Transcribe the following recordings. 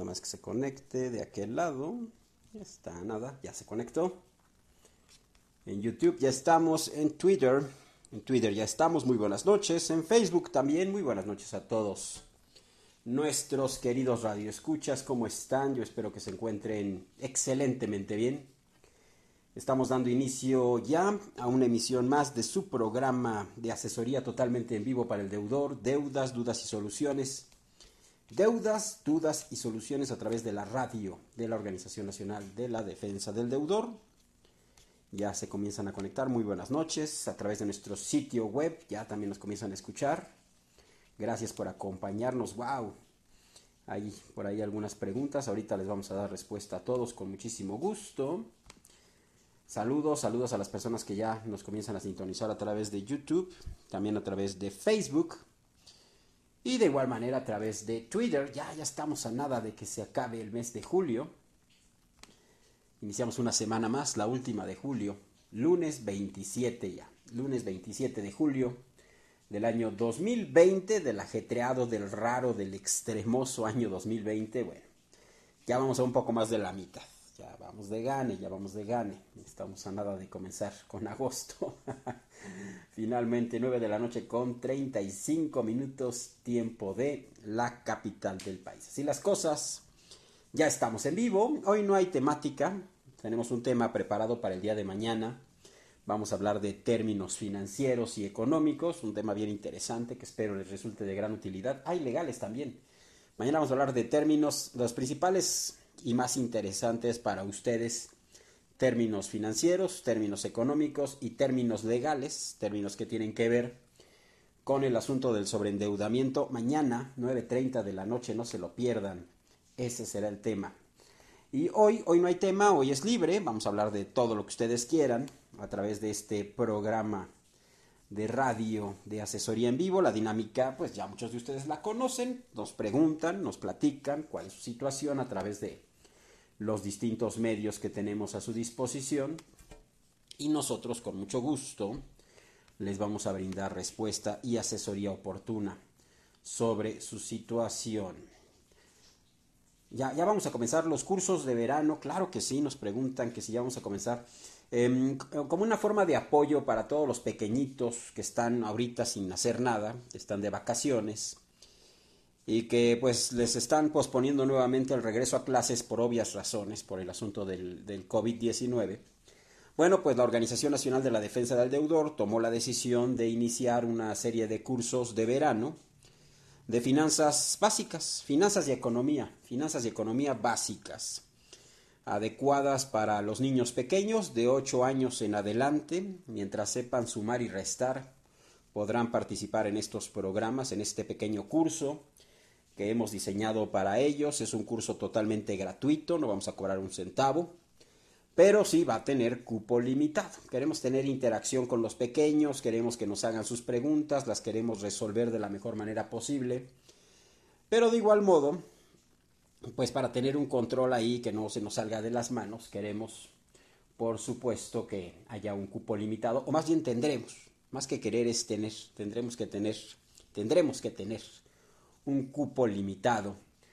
más que se conecte de aquel lado. Ya está, nada, ya se conectó. En YouTube ya estamos, en Twitter ya estamos, muy buenas noches. En Facebook también, muy buenas noches a todos. Nuestros queridos radioescuchas, ¿cómo están? Yo espero que se encuentren excelentemente bien. Estamos dando inicio ya a una emisión más de su programa de asesoría totalmente en vivo para el deudor, deudas, dudas y soluciones. Deudas, dudas y soluciones a través de la radio de la Organización Nacional de la Defensa del Deudor. Ya se comienzan a conectar, muy buenas noches, a través de nuestro sitio web, ya también nos comienzan a escuchar. Gracias por acompañarnos, wow. Hay por ahí algunas preguntas, ahorita les vamos a dar respuesta a todos con muchísimo gusto. Saludos a las personas que ya nos comienzan a sintonizar a través de YouTube, también a través de Facebook y de igual manera a través de Twitter. Ya estamos a nada de que se acabe el mes de julio. Iniciamos una semana más, la última de julio, lunes 27 ya, lunes 27 de julio del año 2020, del ajetreado, del raro, del extremoso año 2020. Bueno, ya vamos a un poco más de la mitad. Ya vamos de gane. Estamos a nada de comenzar con agosto. Finalmente 9 de la noche con 35 minutos, tiempo de la capital del país. Así las cosas, ya estamos en vivo. Hoy no hay temática. Tenemos un tema preparado para el día de mañana. Vamos a hablar de términos financieros y económicos. Un tema bien interesante que espero les resulte de gran utilidad. Hay legales también. Mañana vamos a hablar de términos, los principales y más interesantes para ustedes, términos financieros, términos económicos y términos legales, términos que tienen que ver con el asunto del sobreendeudamiento. Mañana, 9:30 de la noche, no se lo pierdan, ese será el tema. Y hoy no hay tema, hoy es libre, vamos a hablar de todo lo que ustedes quieran a través de este programa de radio de asesoría en vivo. La dinámica, pues ya muchos de ustedes la conocen, nos preguntan, nos platican cuál es su situación a través de los distintos medios que tenemos a su disposición y nosotros con mucho gusto les vamos a brindar respuesta y asesoría oportuna sobre su situación. Ya vamos a comenzar los cursos de verano, claro que sí, nos preguntan que si ya vamos a comenzar. Como una forma de apoyo para todos los pequeñitos que están ahorita sin hacer nada, están de vacaciones y que pues les están posponiendo nuevamente el regreso a clases por obvias razones, por el asunto del COVID-19. Bueno, pues la Organización Nacional de la Defensa del Deudor tomó la decisión de iniciar una serie de cursos de verano de finanzas básicas, finanzas y economía básicas, adecuadas para los niños pequeños de 8 años en adelante. Mientras sepan sumar y restar, podrán participar en estos programas, en este pequeño curso que hemos diseñado para ellos. Es un curso totalmente gratuito, no vamos a cobrar un centavo, pero sí va a tener cupo limitado. Queremos tener interacción con los pequeños, queremos que nos hagan sus preguntas, las queremos resolver de la mejor manera posible, pero de igual modo, pues para tener un control ahí que no se nos salga de las manos, queremos, por supuesto, que haya un cupo limitado, o más bien tendremos, más que querer es tener, tendremos que tener un cupo limitado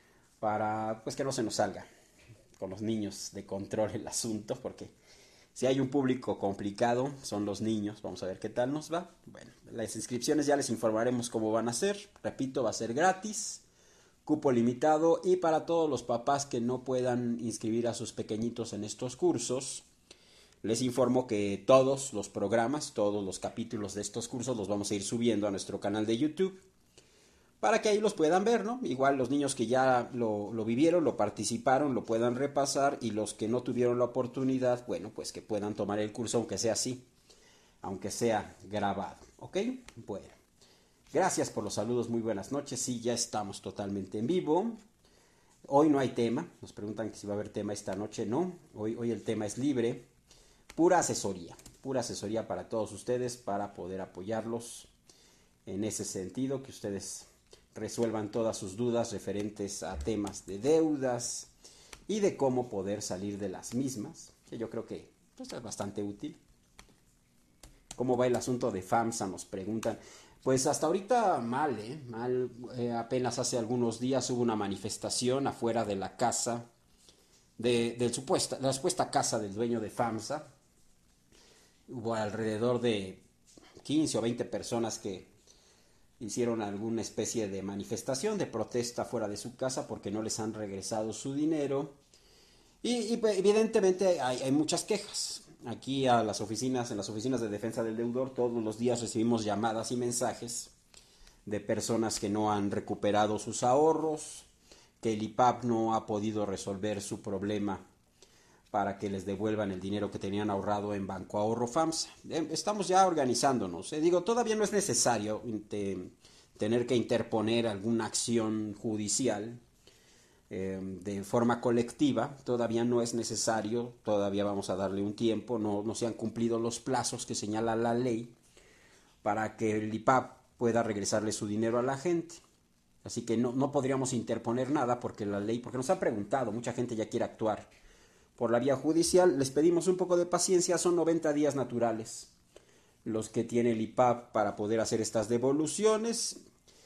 para pues que no se nos salga con los niños de control el asunto, porque si hay un público complicado son los niños. Vamos a ver qué tal nos va. Bueno, las inscripciones ya les informaremos cómo van a ser. Repito, va a ser gratis, cupo limitado, y para todos los papás que no puedan inscribir a sus pequeñitos en estos cursos, les informo que todos los programas, todos los capítulos de estos cursos los vamos a ir subiendo a nuestro canal de YouTube para que ahí los puedan ver, ¿no? Igual los niños que ya lo vivieron, lo participaron, lo puedan repasar, y los que no tuvieron la oportunidad, bueno, pues que puedan tomar el curso aunque sea así, aunque sea grabado, ¿ok? Bueno, gracias por los saludos, muy buenas noches. Sí, ya estamos totalmente en vivo. Hoy no hay tema, nos preguntan que si va a haber tema esta noche. No, hoy el tema es libre, pura asesoría para todos ustedes, para poder apoyarlos en ese sentido, que ustedes resuelvan todas sus dudas referentes a temas de deudas y de cómo poder salir de las mismas, que yo creo que pues, es bastante útil. ¿Cómo va el asunto de FAMSA? Nos preguntan. Pues hasta ahorita mal, ¿eh? Mal. Apenas hace algunos días hubo una manifestación afuera de la casa, de la supuesta casa del dueño de FAMSA. Hubo alrededor de 15 o 20 personas que hicieron alguna especie de manifestación, de protesta fuera de su casa porque no les han regresado su dinero. Y pues, evidentemente hay muchas quejas. Aquí a las oficinas, en las oficinas de defensa del deudor, todos los días recibimos llamadas y mensajes de personas que no han recuperado sus ahorros, que el IPAP no ha podido resolver su problema para que les devuelvan el dinero que tenían ahorrado en Banco Ahorro FAMSA. Estamos ya organizándonos. Digo, todavía no es necesario tener que interponer alguna acción judicial de forma colectiva. Todavía no es necesario, todavía vamos a darle un tiempo. No se han cumplido los plazos que señala la ley para que el IPAP pueda regresarle su dinero a la gente. Así que no podríamos interponer nada porque la ley, porque nos han preguntado, mucha gente ya quiere actuar por la vía judicial. Les pedimos un poco de paciencia, son 90 días naturales los que tiene el IPAP para poder hacer estas devoluciones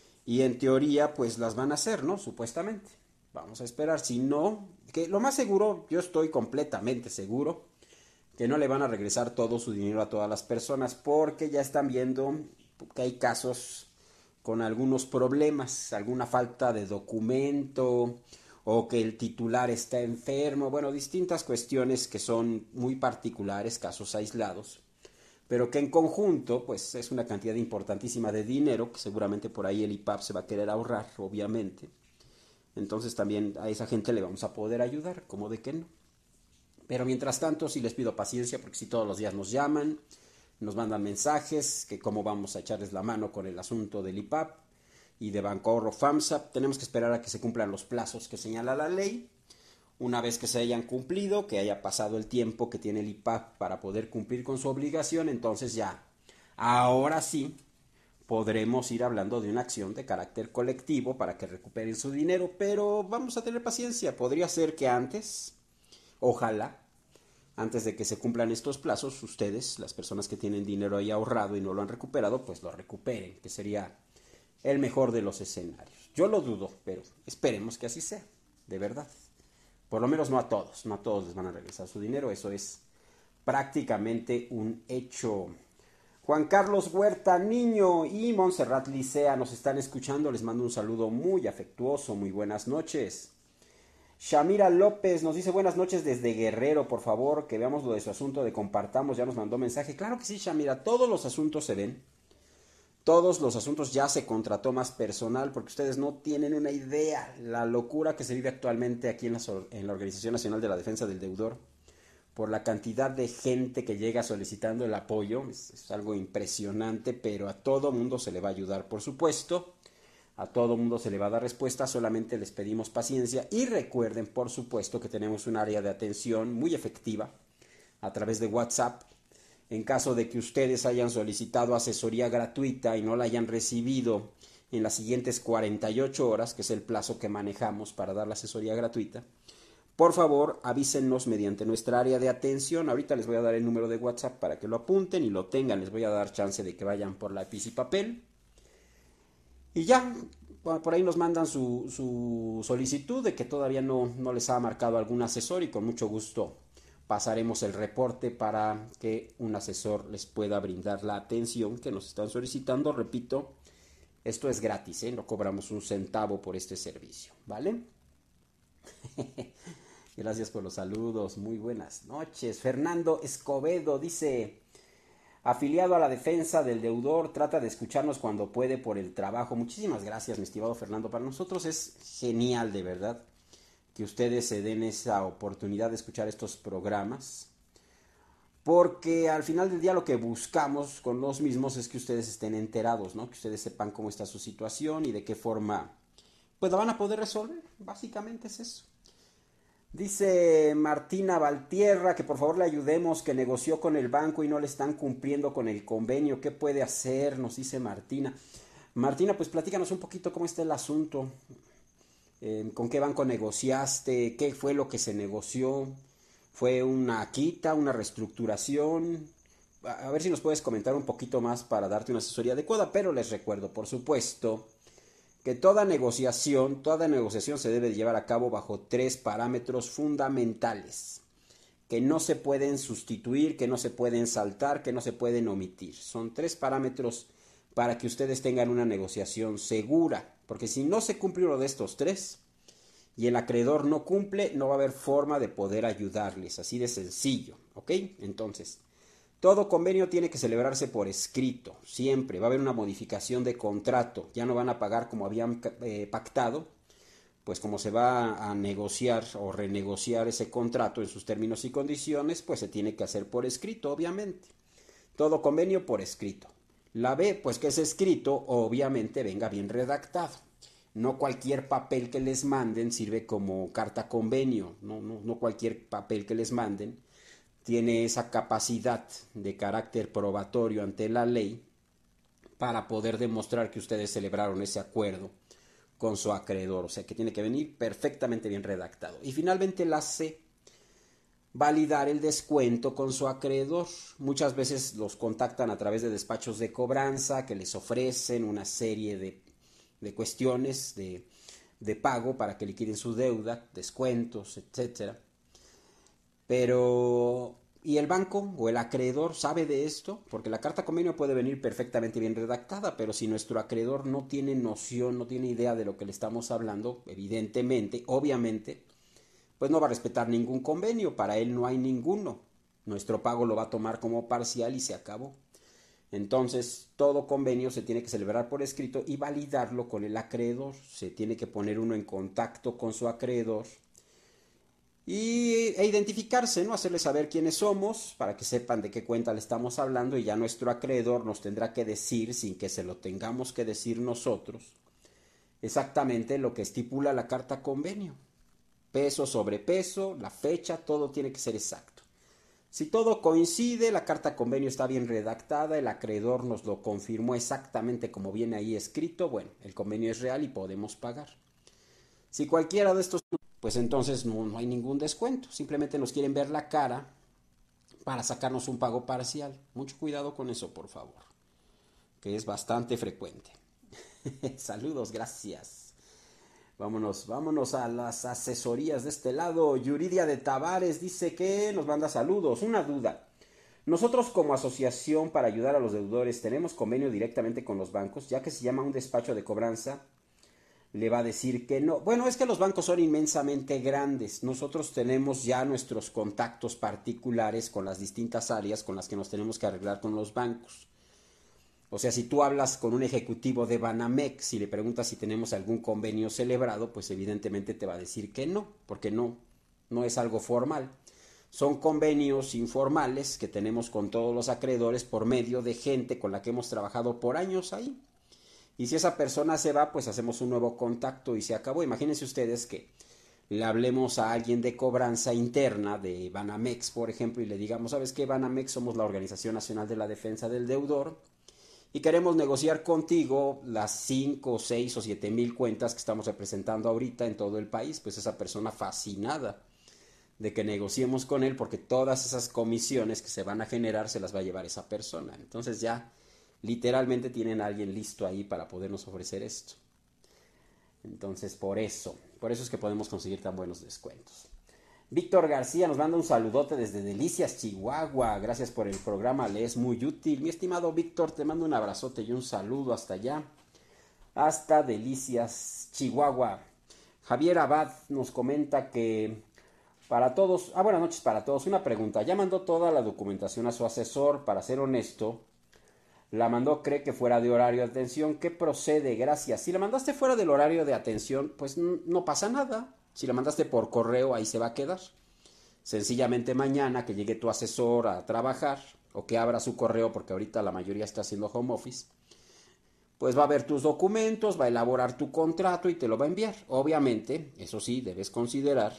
y en teoría pues las van a hacer, ¿no? Supuestamente. Vamos a esperar, si no, que lo más seguro, yo estoy completamente seguro que no le van a regresar todo su dinero a todas las personas porque ya están viendo que hay casos con algunos problemas, alguna falta de documento o que el titular está enfermo, bueno, distintas cuestiones que son muy particulares, casos aislados, pero que en conjunto pues es una cantidad importantísima de dinero que seguramente por ahí el IPAP se va a querer ahorrar, obviamente. Entonces también a esa gente le vamos a poder ayudar, como de que no. Pero mientras tanto sí les pido paciencia porque si todos los días nos llaman, nos mandan mensajes, que cómo vamos a echarles la mano con el asunto del IPAP y de Banco Ahorro FAMSA. Tenemos que esperar a que se cumplan los plazos que señala la ley. Una vez que se hayan cumplido, que haya pasado el tiempo que tiene el IPAP para poder cumplir con su obligación, entonces ya, ahora sí, podremos ir hablando de una acción de carácter colectivo para que recuperen su dinero, pero vamos a tener paciencia. Podría ser que antes, ojalá, antes de que se cumplan estos plazos, ustedes, las personas que tienen dinero ahí ahorrado y no lo han recuperado, pues lo recuperen, que sería el mejor de los escenarios. Yo lo dudo, pero esperemos que así sea, de verdad. Por lo menos no a todos les van a regresar su dinero, eso es prácticamente un hecho. Juan Carlos Huerta Niño y Montserrat Licea nos están escuchando, les mando un saludo muy afectuoso, muy buenas noches. Shamira López nos dice buenas noches desde Guerrero, por favor, que veamos lo de su asunto de compartamos, ya nos mandó mensaje. Claro que sí, Shamira, todos los asuntos se ven, todos los asuntos ya se contrató más personal, porque ustedes no tienen una idea la locura que se vive actualmente aquí en la Organización Nacional de la Defensa del Deudor, por la cantidad de gente que llega solicitando el apoyo. Es algo impresionante, pero a todo mundo se le va a ayudar, por supuesto. A todo mundo se le va a dar respuesta, solamente les pedimos paciencia y recuerden, por supuesto, que tenemos un área de atención muy efectiva a través de WhatsApp. En caso de que ustedes hayan solicitado asesoría gratuita y no la hayan recibido en las siguientes 48 horas, que es el plazo que manejamos para dar la asesoría gratuita, por favor avísennos mediante nuestra área de atención. Ahorita les voy a dar el número de WhatsApp para que lo apunten y lo tengan. Les voy a dar chance de que vayan por lápiz y papel. Y ya, por ahí nos mandan su solicitud de que todavía no les ha marcado algún asesor y con mucho gusto pasaremos el reporte para que un asesor les pueda brindar la atención que nos están solicitando. Repito, esto es gratis, no cobramos un centavo por este servicio, ¿vale? Gracias por los saludos, muy buenas noches. Fernando Escobedo dice, afiliado a la defensa del deudor, trata de escucharnos cuando puede por el trabajo. Muchísimas gracias, mi estimado Fernando. Para nosotros es genial, de verdad, que ustedes se den esa oportunidad de escuchar estos programas, porque al final del día lo que buscamos con los mismos es que ustedes estén enterados, ¿no? Que ustedes sepan cómo está su situación y de qué forma pues la van a poder resolver. Básicamente es eso. Dice Martina Valtierra que por favor le ayudemos, que negoció con el banco y no le están cumpliendo con el convenio. ¿Qué puede hacer? Nos dice Martina. Martina, pues platícanos un poquito cómo está el asunto. ¿Con qué banco negociaste? ¿Qué fue lo que se negoció? ¿Fue una quita, una reestructuración? a ver si nos puedes comentar un poquito más para darte una asesoría adecuada, pero les recuerdo, por supuesto, que toda negociación se debe llevar a cabo bajo 3 parámetros fundamentales, que no se pueden sustituir, que no se pueden saltar, que no se pueden omitir. Son 3 parámetros para que ustedes tengan una negociación segura, porque si no se cumple uno de estos 3 y el acreedor no cumple, no va a haber forma de poder ayudarles, así de sencillo, ¿ok? Entonces, todo convenio tiene que celebrarse por escrito, siempre. Va a haber una modificación de contrato, ya no van a pagar como habían pactado, pues como se va a negociar o renegociar ese contrato en sus términos y condiciones, pues se tiene que hacer por escrito, obviamente. Todo convenio por escrito. La B, pues que ese escrito obviamente venga bien redactado. No cualquier papel que les manden sirve como carta convenio, no cualquier papel que les manden tiene esa capacidad de carácter probatorio ante la ley para poder demostrar que ustedes celebraron ese acuerdo con su acreedor, o sea que tiene que venir perfectamente bien redactado. Y finalmente la C, validar el descuento con su acreedor. Muchas veces los contactan a través de despachos de cobranza que les ofrecen una serie de cuestiones de pago para que liquiden su deuda, descuentos, etcétera. Pero, ¿y el banco o el acreedor sabe de esto? Porque la carta convenio puede venir perfectamente bien redactada, pero si nuestro acreedor no tiene noción, no tiene idea de lo que le estamos hablando, evidentemente, obviamente, pues no va a respetar ningún convenio, para él no hay ninguno. Nuestro pago lo va a tomar como parcial y se acabó. Entonces, todo convenio se tiene que celebrar por escrito y validarlo con el acreedor. Se tiene que poner uno en contacto con su acreedor e identificarse, ¿no? Hacerle saber quiénes somos para que sepan de qué cuenta le estamos hablando y ya nuestro acreedor nos tendrá que decir, sin que se lo tengamos que decir nosotros, exactamente lo que estipula la carta convenio. Peso sobre peso, la fecha, todo tiene que ser exacto. Si todo coincide, la carta convenio está bien redactada, el acreedor nos lo confirmó exactamente como viene ahí escrito, bueno, el convenio es real y podemos pagar. Si cualquiera de estos, pues entonces no hay ningún descuento, simplemente nos quieren ver la cara para sacarnos un pago parcial. Mucho cuidado con eso, por favor, que es bastante frecuente. Saludos, gracias. Vámonos a las asesorías de este lado. Yuridia de Tavares dice que nos manda saludos. Una duda. Nosotros como asociación para ayudar a los deudores tenemos convenio directamente con los bancos, ya que se llama un despacho de cobranza, le va a decir que no. Bueno, es que los bancos son inmensamente grandes. Nosotros tenemos ya nuestros contactos particulares con las distintas áreas con las que nos tenemos que arreglar con los bancos. O sea, si tú hablas con un ejecutivo de Banamex y le preguntas si tenemos algún convenio celebrado, pues evidentemente te va a decir que no, porque no es algo formal. Son convenios informales que tenemos con todos los acreedores por medio de gente con la que hemos trabajado por años ahí. Y si esa persona se va, pues hacemos un nuevo contacto y se acabó. Imagínense ustedes que le hablemos a alguien de cobranza interna de Banamex, por ejemplo, y le digamos, ¿sabes qué? Banamex somos la Organización Nacional de la Defensa del Deudor y queremos negociar contigo las 5, 6 o 7 mil cuentas que estamos representando ahorita en todo el país. Pues esa persona fascinada de que negociemos con él, porque todas esas comisiones que se van a generar se las va a llevar esa persona. Entonces ya literalmente tienen a alguien listo ahí para podernos ofrecer esto. Entonces por eso es que podemos conseguir tan buenos descuentos. Víctor García nos manda un saludote desde Delicias, Chihuahua. Gracias por el programa, le es muy útil. Mi estimado Víctor, te mando un abrazote y un saludo hasta allá, hasta Delicias, Chihuahua. Javier Abad nos comenta que para todos, buenas noches para todos. Una pregunta, ya mandó toda la documentación a su asesor, para ser honesto, la mandó, cree que fuera de horario de atención. ¿Qué procede? Gracias. Si la mandaste fuera del horario de atención, pues no pasa nada. Si la mandaste por correo, ahí se va a quedar. Sencillamente mañana que llegue tu asesor a trabajar o que abra su correo, porque ahorita la mayoría está haciendo home office, pues va a ver tus documentos, va a elaborar tu contrato y te lo va a enviar. Obviamente, eso sí, debes considerar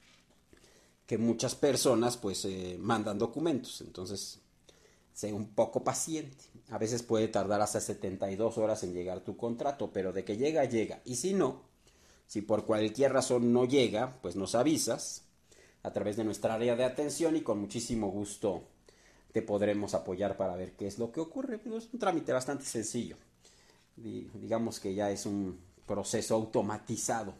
que muchas personas pues mandan documentos, entonces sé un poco paciente. A veces puede tardar hasta 72 horas en llegar tu contrato, pero de que llega, llega. Y si no, si por cualquier razón no llega, pues nos avisas a través de nuestra área de atención y con muchísimo gusto te podremos apoyar para ver qué es lo que ocurre. Es un trámite bastante sencillo. Digamos que ya es un proceso automatizado.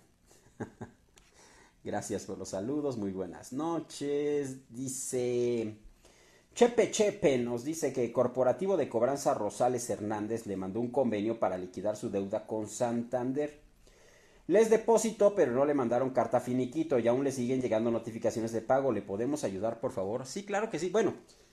Gracias por los saludos, muy buenas noches. Dice Chepe nos dice que Corporativo de Cobranza Rosales Hernández le mandó un convenio para liquidar su deuda con Santander. Les depositó, pero no le mandaron carta finiquito y aún le siguen llegando notificaciones de pago. ¿Le podemos ayudar, por favor? Sí, claro que sí. Bueno,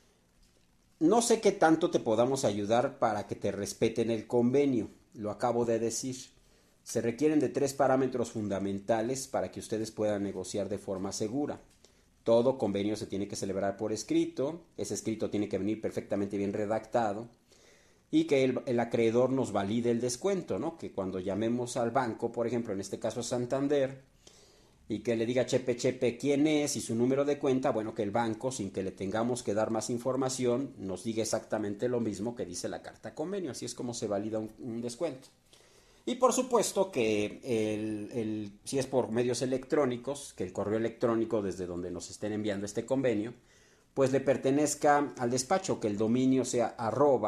no sé qué tanto te podamos ayudar para que te respeten el convenio. Lo acabo de decir. Se requieren de 3 parámetros fundamentales para que ustedes puedan negociar de forma segura. Todo convenio se tiene que celebrar por escrito. Ese escrito tiene que venir perfectamente bien redactado. Y que el acreedor nos valide el descuento, ¿no? Que cuando llamemos al banco, por ejemplo, en este caso Santander, y que le diga Chepe quién es y su número de cuenta, bueno, que el banco, sin que le tengamos que dar más información, nos diga exactamente lo mismo que dice la carta convenio. Así es como se valida un descuento. Y por supuesto que si es por medios electrónicos, que el correo electrónico desde donde nos estén enviando este convenio, pues le pertenezca al despacho, que el dominio sea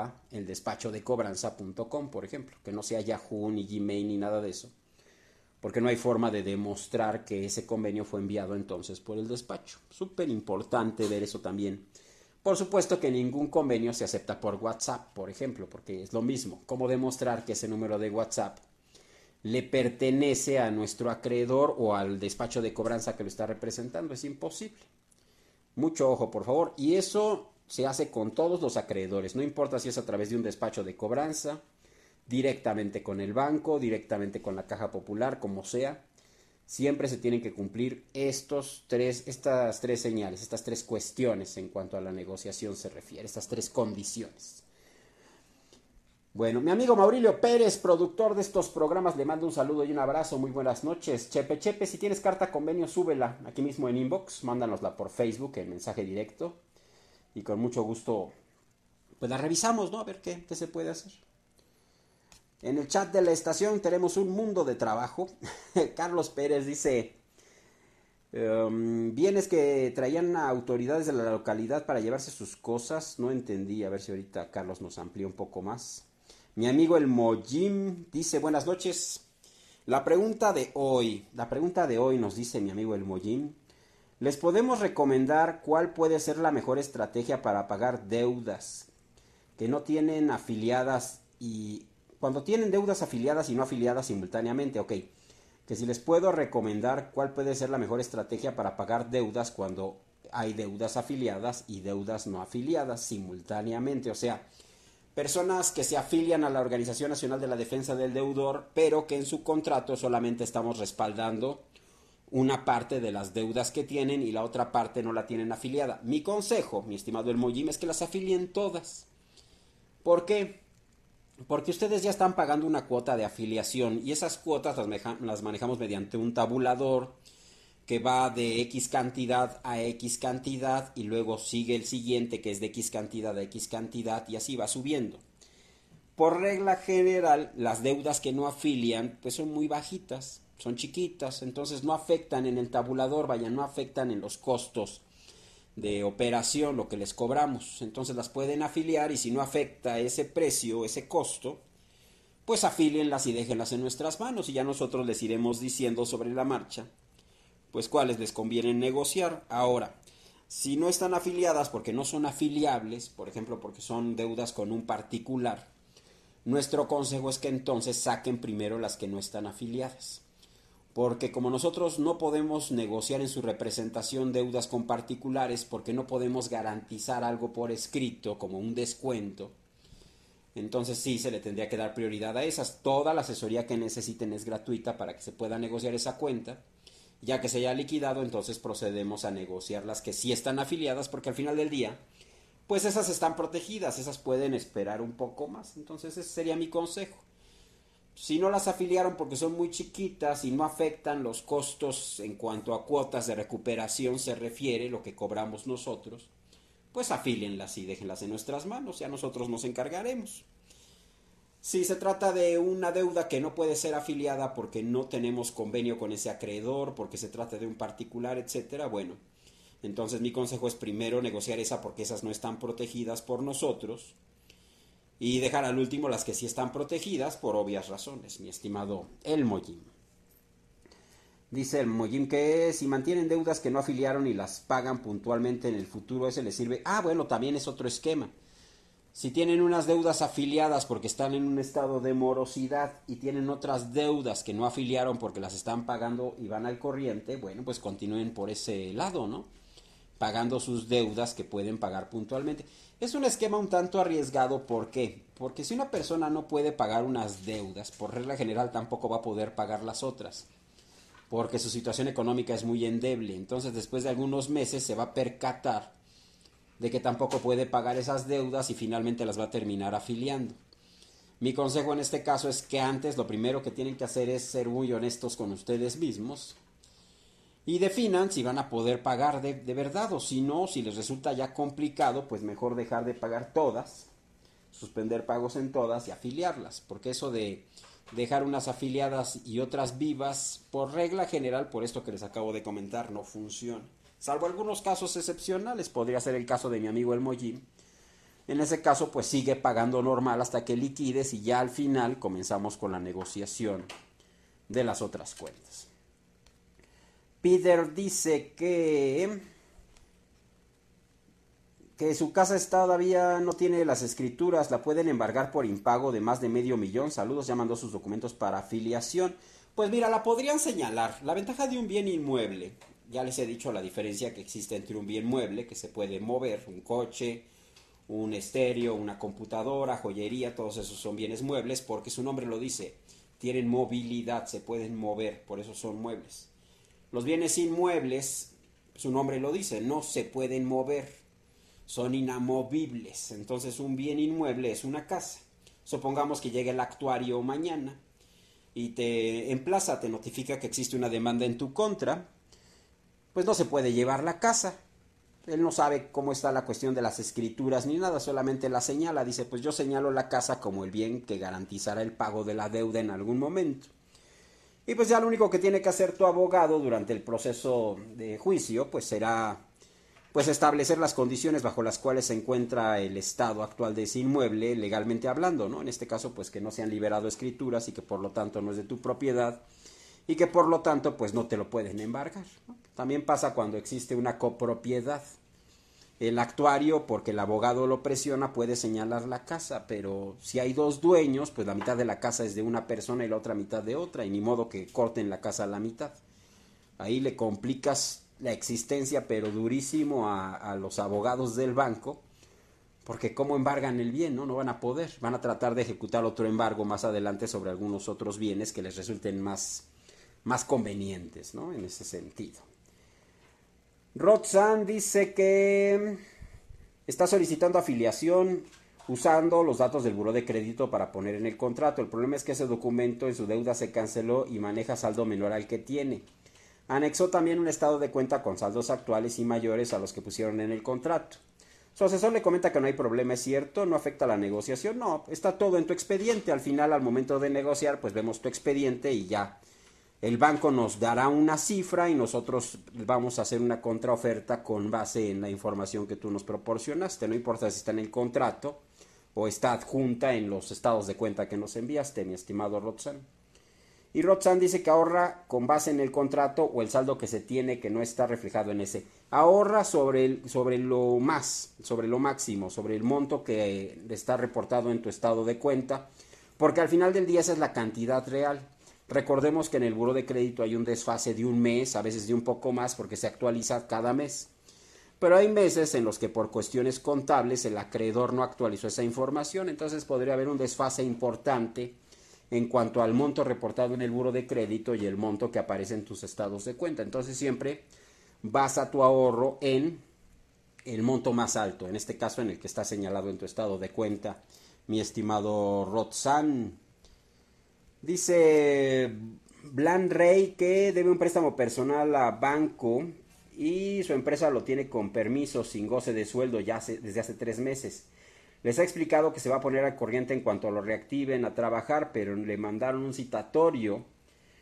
@eldespachodecobranza.com, por ejemplo, que no sea Yahoo ni Gmail ni nada de eso, porque no hay forma de demostrar que ese convenio fue enviado entonces por el despacho. Súper importante ver eso también. Por supuesto que ningún convenio se acepta por WhatsApp, por ejemplo, porque es lo mismo. ¿Cómo demostrar que ese número de WhatsApp le pertenece a nuestro acreedor o al despacho de cobranza que lo está representando? Es imposible. Mucho ojo, por favor. Y eso se hace con todos los acreedores. No importa si es a través de un despacho de cobranza, directamente con el banco, directamente con la Caja Popular, como sea. Siempre se tienen que cumplir estas tres señales, estas 3 cuestiones en cuanto a la negociación se refiere, estas 3 condiciones. Bueno, mi amigo Maurilio Pérez, productor de estos programas, le mando un saludo y un abrazo. Muy buenas noches. Chepe, si tienes carta convenio, súbela aquí mismo en inbox, mándanosla por Facebook en mensaje directo y con mucho gusto pues la revisamos, ¿no? A ver qué se puede hacer. En el chat de la estación tenemos un mundo de trabajo. Carlos Pérez dice, bienes que traían a autoridades de la localidad para llevarse sus cosas. No entendí, a ver si ahorita Carlos nos amplía un poco más. Mi amigo el Mojim dice, buenas noches. La pregunta de hoy nos dice mi amigo el Mojim, ¿les podemos recomendar cuál puede ser la mejor estrategia para pagar deudas que no tienen afiliadas y cuando tienen deudas afiliadas y no afiliadas simultáneamente? Ok, que si les puedo recomendar cuál puede ser la mejor estrategia para pagar deudas cuando hay deudas afiliadas y deudas no afiliadas simultáneamente. O sea, personas que se afilian a la Organización Nacional de la Defensa del Deudor, pero que en su contrato solamente estamos respaldando una parte de las deudas que tienen y la otra parte no la tienen afiliada. Mi consejo, mi estimado El Mojim, es que las afilien todas. ¿Por qué? Porque ustedes ya están pagando una cuota de afiliación y esas cuotas las manejamos mediante un tabulador que va de X cantidad a X cantidad y luego sigue el siguiente que es de X cantidad a X cantidad y así va subiendo. Por regla general, las deudas que no afilian pues son muy bajitas, son chiquitas, entonces no afectan en el tabulador, vaya, no afectan en los costos de operación, lo que les cobramos. Entonces las pueden afiliar y si no afecta ese precio, ese costo, pues afílienlas y déjenlas en nuestras manos y ya nosotros les iremos diciendo sobre la marcha pues cuáles les conviene negociar. Ahora, si no están afiliadas porque no son afiliables, por ejemplo porque son deudas con un particular, nuestro consejo es que entonces saquen primero las que no están afiliadas. Porque como nosotros no podemos negociar en su representación deudas con particulares porque no podemos garantizar algo por escrito como un descuento, entonces sí se le tendría que dar prioridad a esas. Toda la asesoría que necesiten es gratuita para que se pueda negociar esa cuenta. Ya que se haya liquidado, entonces procedemos a negociar las que sí están afiliadas porque al final del día, pues esas están protegidas, esas pueden esperar un poco más. Entonces ese sería mi consejo. Si no las afiliaron porque son muy chiquitas y no afectan los costos en cuanto a cuotas de recuperación se refiere, lo que cobramos nosotros, pues afílienlas y déjenlas en nuestras manos, ya nosotros nos encargaremos. Si se trata de una deuda que no puede ser afiliada porque no tenemos convenio con ese acreedor, porque se trata de un particular, etcétera, bueno, Entonces mi consejo es primero negociar esa porque esas no están protegidas por nosotros y dejar al último las que sí están protegidas por obvias razones, mi estimado El Mollín. Dice el Mollín que si mantienen deudas que no afiliaron y las pagan puntualmente en el futuro, ese les sirve. Ah, bueno, también es otro esquema. Si tienen unas deudas afiliadas porque están en un estado de morosidad y tienen otras deudas que no afiliaron porque las están pagando y van al corriente, bueno, pues continúen por ese lado, ¿no? Pagando sus deudas que pueden pagar puntualmente. Es un esquema un tanto arriesgado, ¿por qué? Porque si una persona no puede pagar unas deudas, por regla general tampoco va a poder pagar las otras, porque su situación económica es muy endeble. Entonces después de algunos meses se va a percatar de que tampoco puede pagar esas deudas y finalmente las va a terminar afiliando. Mi consejo en este caso es que antes lo primero que tienen que hacer es ser muy honestos con ustedes mismos y definan si van a poder pagar de verdad, o si no, si les resulta ya complicado, pues mejor dejar de pagar todas, suspender pagos en todas y afiliarlas, porque eso de dejar unas afiliadas y otras vivas, por regla general, por esto que les acabo de comentar, no funciona. Salvo algunos casos excepcionales, podría ser el caso de mi amigo El Mollín. En ese caso, pues sigue pagando normal hasta que liquides y ya al final comenzamos con la negociación de las otras cuentas. Peter dice que su casa todavía no tiene las escrituras, la pueden embargar por impago de más de $500,000. Saludos, ya mandó sus documentos para afiliación. Pues mira, la podrían señalar. La ventaja de un bien inmueble, ya les he dicho la diferencia que existe entre un bien mueble que se puede mover, un coche, un estéreo, una computadora, joyería, todos esos son bienes muebles porque su nombre lo dice, tienen movilidad, se pueden mover, por eso son muebles. Los bienes inmuebles, su nombre lo dice, no se pueden mover, son inamovibles. Entonces un bien inmueble es una casa. Supongamos que llegue el actuario mañana y te emplaza, te notifica que existe una demanda en tu contra, pues no se puede llevar la casa. Él no sabe cómo está la cuestión de las escrituras ni nada, solamente la señala. Dice, pues yo señalo la casa como el bien que garantizará el pago de la deuda en algún momento. Y pues ya lo único que tiene que hacer tu abogado durante el proceso de juicio, pues será pues establecer las condiciones bajo las cuales se encuentra el estado actual de ese inmueble, legalmente hablando, ¿no? En este caso, pues que no se han liberado escrituras y que por lo tanto no es de tu propiedad y que por lo tanto pues no te lo pueden embargar, ¿no? También pasa cuando existe una copropiedad. El actuario, porque el abogado lo presiona, puede señalar la casa, pero si hay dos dueños, pues la mitad de la casa es de una persona y la otra mitad de otra, y ni modo que corten la casa a la mitad. Ahí le complicas la existencia, pero durísimo a los abogados del banco, porque cómo embargan el bien, ¿no? No van a poder, van a tratar de ejecutar otro embargo más adelante sobre algunos otros bienes que les resulten más convenientes, ¿no? En ese sentido. Roxanne dice que está solicitando afiliación usando los datos del buró de crédito para poner en el contrato. El problema es que ese documento en su deuda se canceló y maneja saldo menor al que tiene. Anexó también un estado de cuenta con saldos actuales y mayores a los que pusieron en el contrato. Su asesor le comenta que no hay problema, es cierto, no afecta a la negociación. No, está todo en tu expediente. Al final, al momento de negociar, pues vemos tu expediente y ya. El banco nos dará una cifra y nosotros vamos a hacer una contraoferta con base en la información que tú nos proporcionaste. No importa si está en el contrato o está adjunta en los estados de cuenta que nos enviaste, mi estimado Roxanne. Y Roxanne dice que ahorra con base en el contrato o el saldo que se tiene que no está reflejado en ese. Ahorra sobre lo máximo, sobre el monto que está reportado en tu estado de cuenta, porque al final del día esa es la cantidad real. Recordemos que en el buró de crédito hay un desfase de un mes, a veces de un poco más, porque se actualiza cada mes. Pero hay meses en los que por cuestiones contables el acreedor no actualizó esa información, entonces podría haber un desfase importante en cuanto al monto reportado en el buró de crédito y el monto que aparece en tus estados de cuenta. Entonces siempre basa tu ahorro en el monto más alto, en este caso en el que está señalado en tu estado de cuenta, mi estimado Roxanne. Dice Blan Rey que debe un préstamo personal a banco y su empresa lo tiene con permiso sin goce de sueldo desde hace 3 meses. Les ha explicado que se va a poner al corriente en cuanto lo reactiven a trabajar, pero le mandaron un citatorio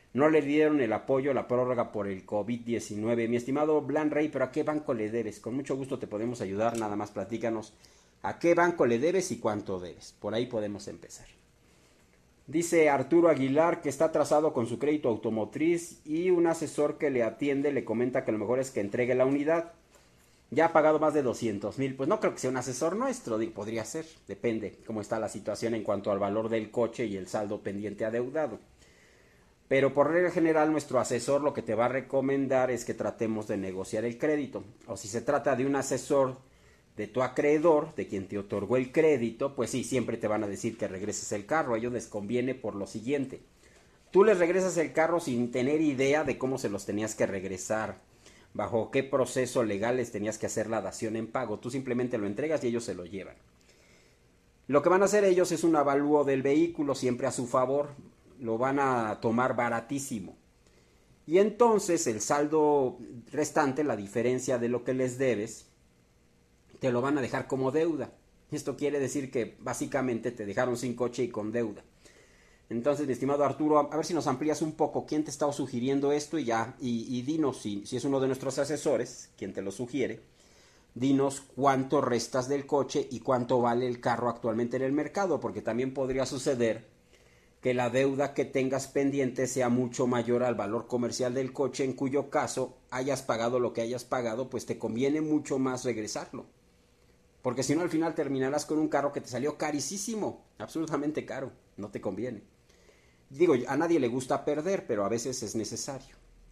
No le dieron el apoyo, la prórroga por el COVID-19. Mi estimado Blan Rey, ¿pero a qué banco le debes? Con mucho gusto te podemos ayudar, nada más platícanos a qué banco le debes y cuánto debes. Por ahí podemos empezar. Dice Arturo Aguilar que está atrasado con su crédito automotriz y un asesor que le atiende le comenta que lo mejor es que entregue la unidad. Ya ha pagado más de 200,000. Pues no creo que sea un asesor nuestro, podría ser, depende cómo está la situación en cuanto al valor del coche y el saldo pendiente adeudado. Pero por regla general nuestro asesor lo que te va a recomendar es que tratemos de negociar el crédito. O si se trata de un asesor de tu acreedor, de quien te otorgó el crédito, pues sí, siempre te van a decir que regreses el carro. A ellos les conviene por lo siguiente. Tú les regresas el carro sin tener idea de cómo se los tenías que regresar, bajo qué proceso legal les tenías que hacer la dación en pago. Tú simplemente lo entregas y ellos se lo llevan. Lo que van a hacer ellos es un avalúo del vehículo siempre a su favor. Lo van a tomar baratísimo. Y entonces el saldo restante, la diferencia de lo que les debes, te lo van a dejar como deuda. Esto quiere decir que básicamente te dejaron sin coche y con deuda. Entonces, mi estimado Arturo, a ver si nos amplías un poco quién te está sugiriendo esto y dinos si es uno de nuestros asesores, quien te lo sugiere, dinos cuánto restas del coche y cuánto vale el carro actualmente en el mercado, porque también podría suceder que la deuda que tengas pendiente sea mucho mayor al valor comercial del coche, en cuyo caso hayas pagado lo que hayas pagado, pues te conviene mucho más regresarlo. Porque si no, al final terminarás con un carro que te salió carísimo, absolutamente caro, no te conviene. Digo, a nadie le gusta perder, pero a veces es necesario.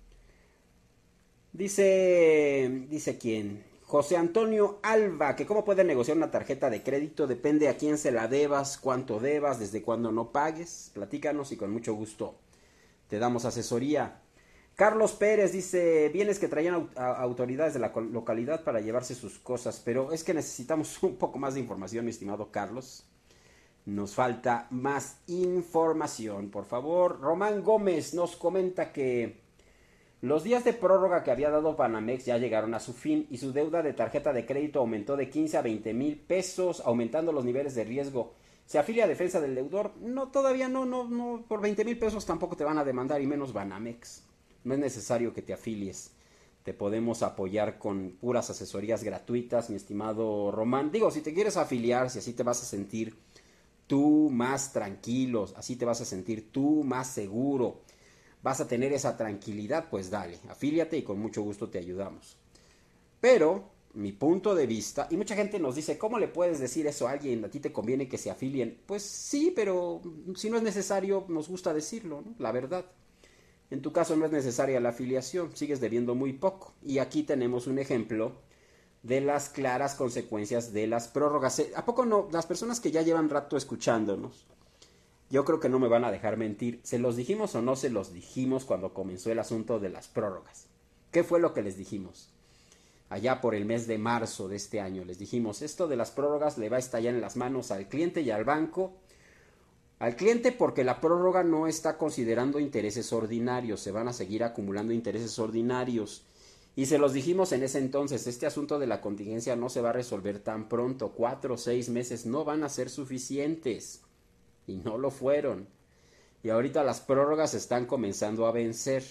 Dice quién, José Antonio Alba, que cómo puede negociar una tarjeta de crédito, depende a quién se la debas, cuánto debas, desde cuándo no pagues. Platícanos y con mucho gusto te damos asesoría. Carlos Pérez dice, bienes que traían autoridades de la localidad para llevarse sus cosas, pero es que necesitamos un poco más de información, mi estimado Carlos. Nos falta más información, por favor. Román Gómez nos comenta que los días de prórroga que había dado Banamex ya llegaron a su fin y su deuda de tarjeta de crédito aumentó de 15 a 20 mil pesos, aumentando los niveles de riesgo. ¿Se afilia a defensa del deudor? No, todavía no, por 20 mil pesos tampoco te van a demandar y menos Banamex. No es necesario que te afilies. Te podemos apoyar con puras asesorías gratuitas, mi estimado Román. Digo, si te quieres afiliar, si así te vas a sentir tú más tranquilo, así te vas a sentir tú más seguro, vas a tener esa tranquilidad, pues dale, afíliate y con mucho gusto te ayudamos. Pero mi punto de vista, y mucha gente nos dice, ¿cómo le puedes decir eso a alguien? ¿A ti te conviene que se afilien? Pues sí, pero si no es necesario, nos gusta decirlo, ¿no? La verdad. En tu caso no es necesaria la afiliación, sigues debiendo muy poco. Y aquí tenemos un ejemplo de las claras consecuencias de las prórrogas. ¿A poco no? Las personas que ya llevan rato escuchándonos, yo creo que no me van a dejar mentir. ¿Se los dijimos o no se los dijimos cuando comenzó el asunto de las prórrogas? ¿Qué fue lo que les dijimos? Allá por el mes de marzo de este año les dijimos, esto de las prórrogas le va a estallar en las manos al cliente y al banco. Al cliente porque la prórroga no está considerando intereses ordinarios, se van a seguir acumulando intereses ordinarios. Y se los dijimos en ese entonces, este asunto de la contingencia no se va a resolver tan pronto, 4 o 6 meses no van a ser suficientes. Y no lo fueron. Y ahorita las prórrogas están comenzando a vencer.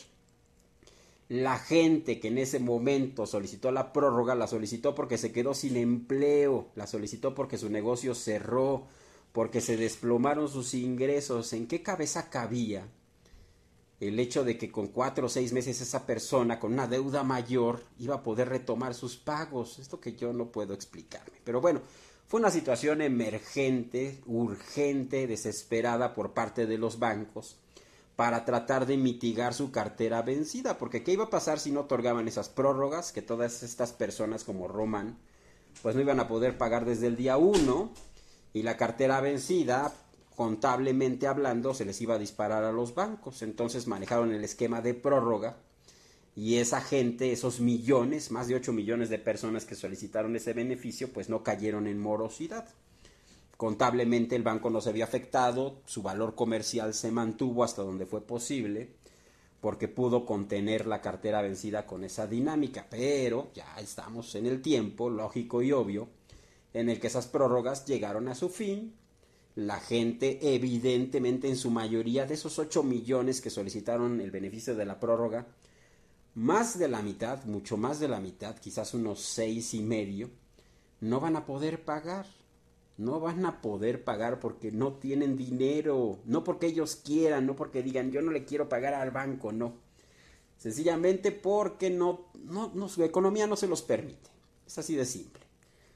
La gente que en ese momento solicitó la prórroga, la solicitó porque se quedó sin empleo, la solicitó porque su negocio cerró, porque se desplomaron sus ingresos. ¿En qué cabeza cabía el hecho de que con 4 o 6 meses esa persona con una deuda mayor iba a poder retomar sus pagos? Esto que yo no puedo explicarme. Pero bueno, fue una situación emergente, urgente, desesperada por parte de los bancos para tratar de mitigar su cartera vencida, porque ¿qué iba a pasar si no otorgaban esas prórrogas? Que todas estas personas como Román pues no iban a poder pagar desde el día 1 y la cartera vencida, contablemente hablando, se les iba a disparar a los bancos. Entonces manejaron el esquema de prórroga y esa gente, esos millones, más de 8 millones de personas que solicitaron ese beneficio, pues no cayeron en morosidad. Contablemente el banco no se vio afectado, su valor comercial se mantuvo hasta donde fue posible, porque pudo contener la cartera vencida con esa dinámica. Pero ya estamos en el tiempo, lógico y obvio, en el que esas prórrogas llegaron a su fin La gente, evidentemente, en su mayoría de esos 8 millones que solicitaron el beneficio de la prórroga, más de la mitad, mucho más de la mitad, quizás unos 6,5, no van a poder pagar. No van a poder pagar porque no tienen dinero, no porque ellos quieran, no porque digan yo no le quiero pagar al banco, no. Sencillamente porque su economía no se los permite. Es así de simple.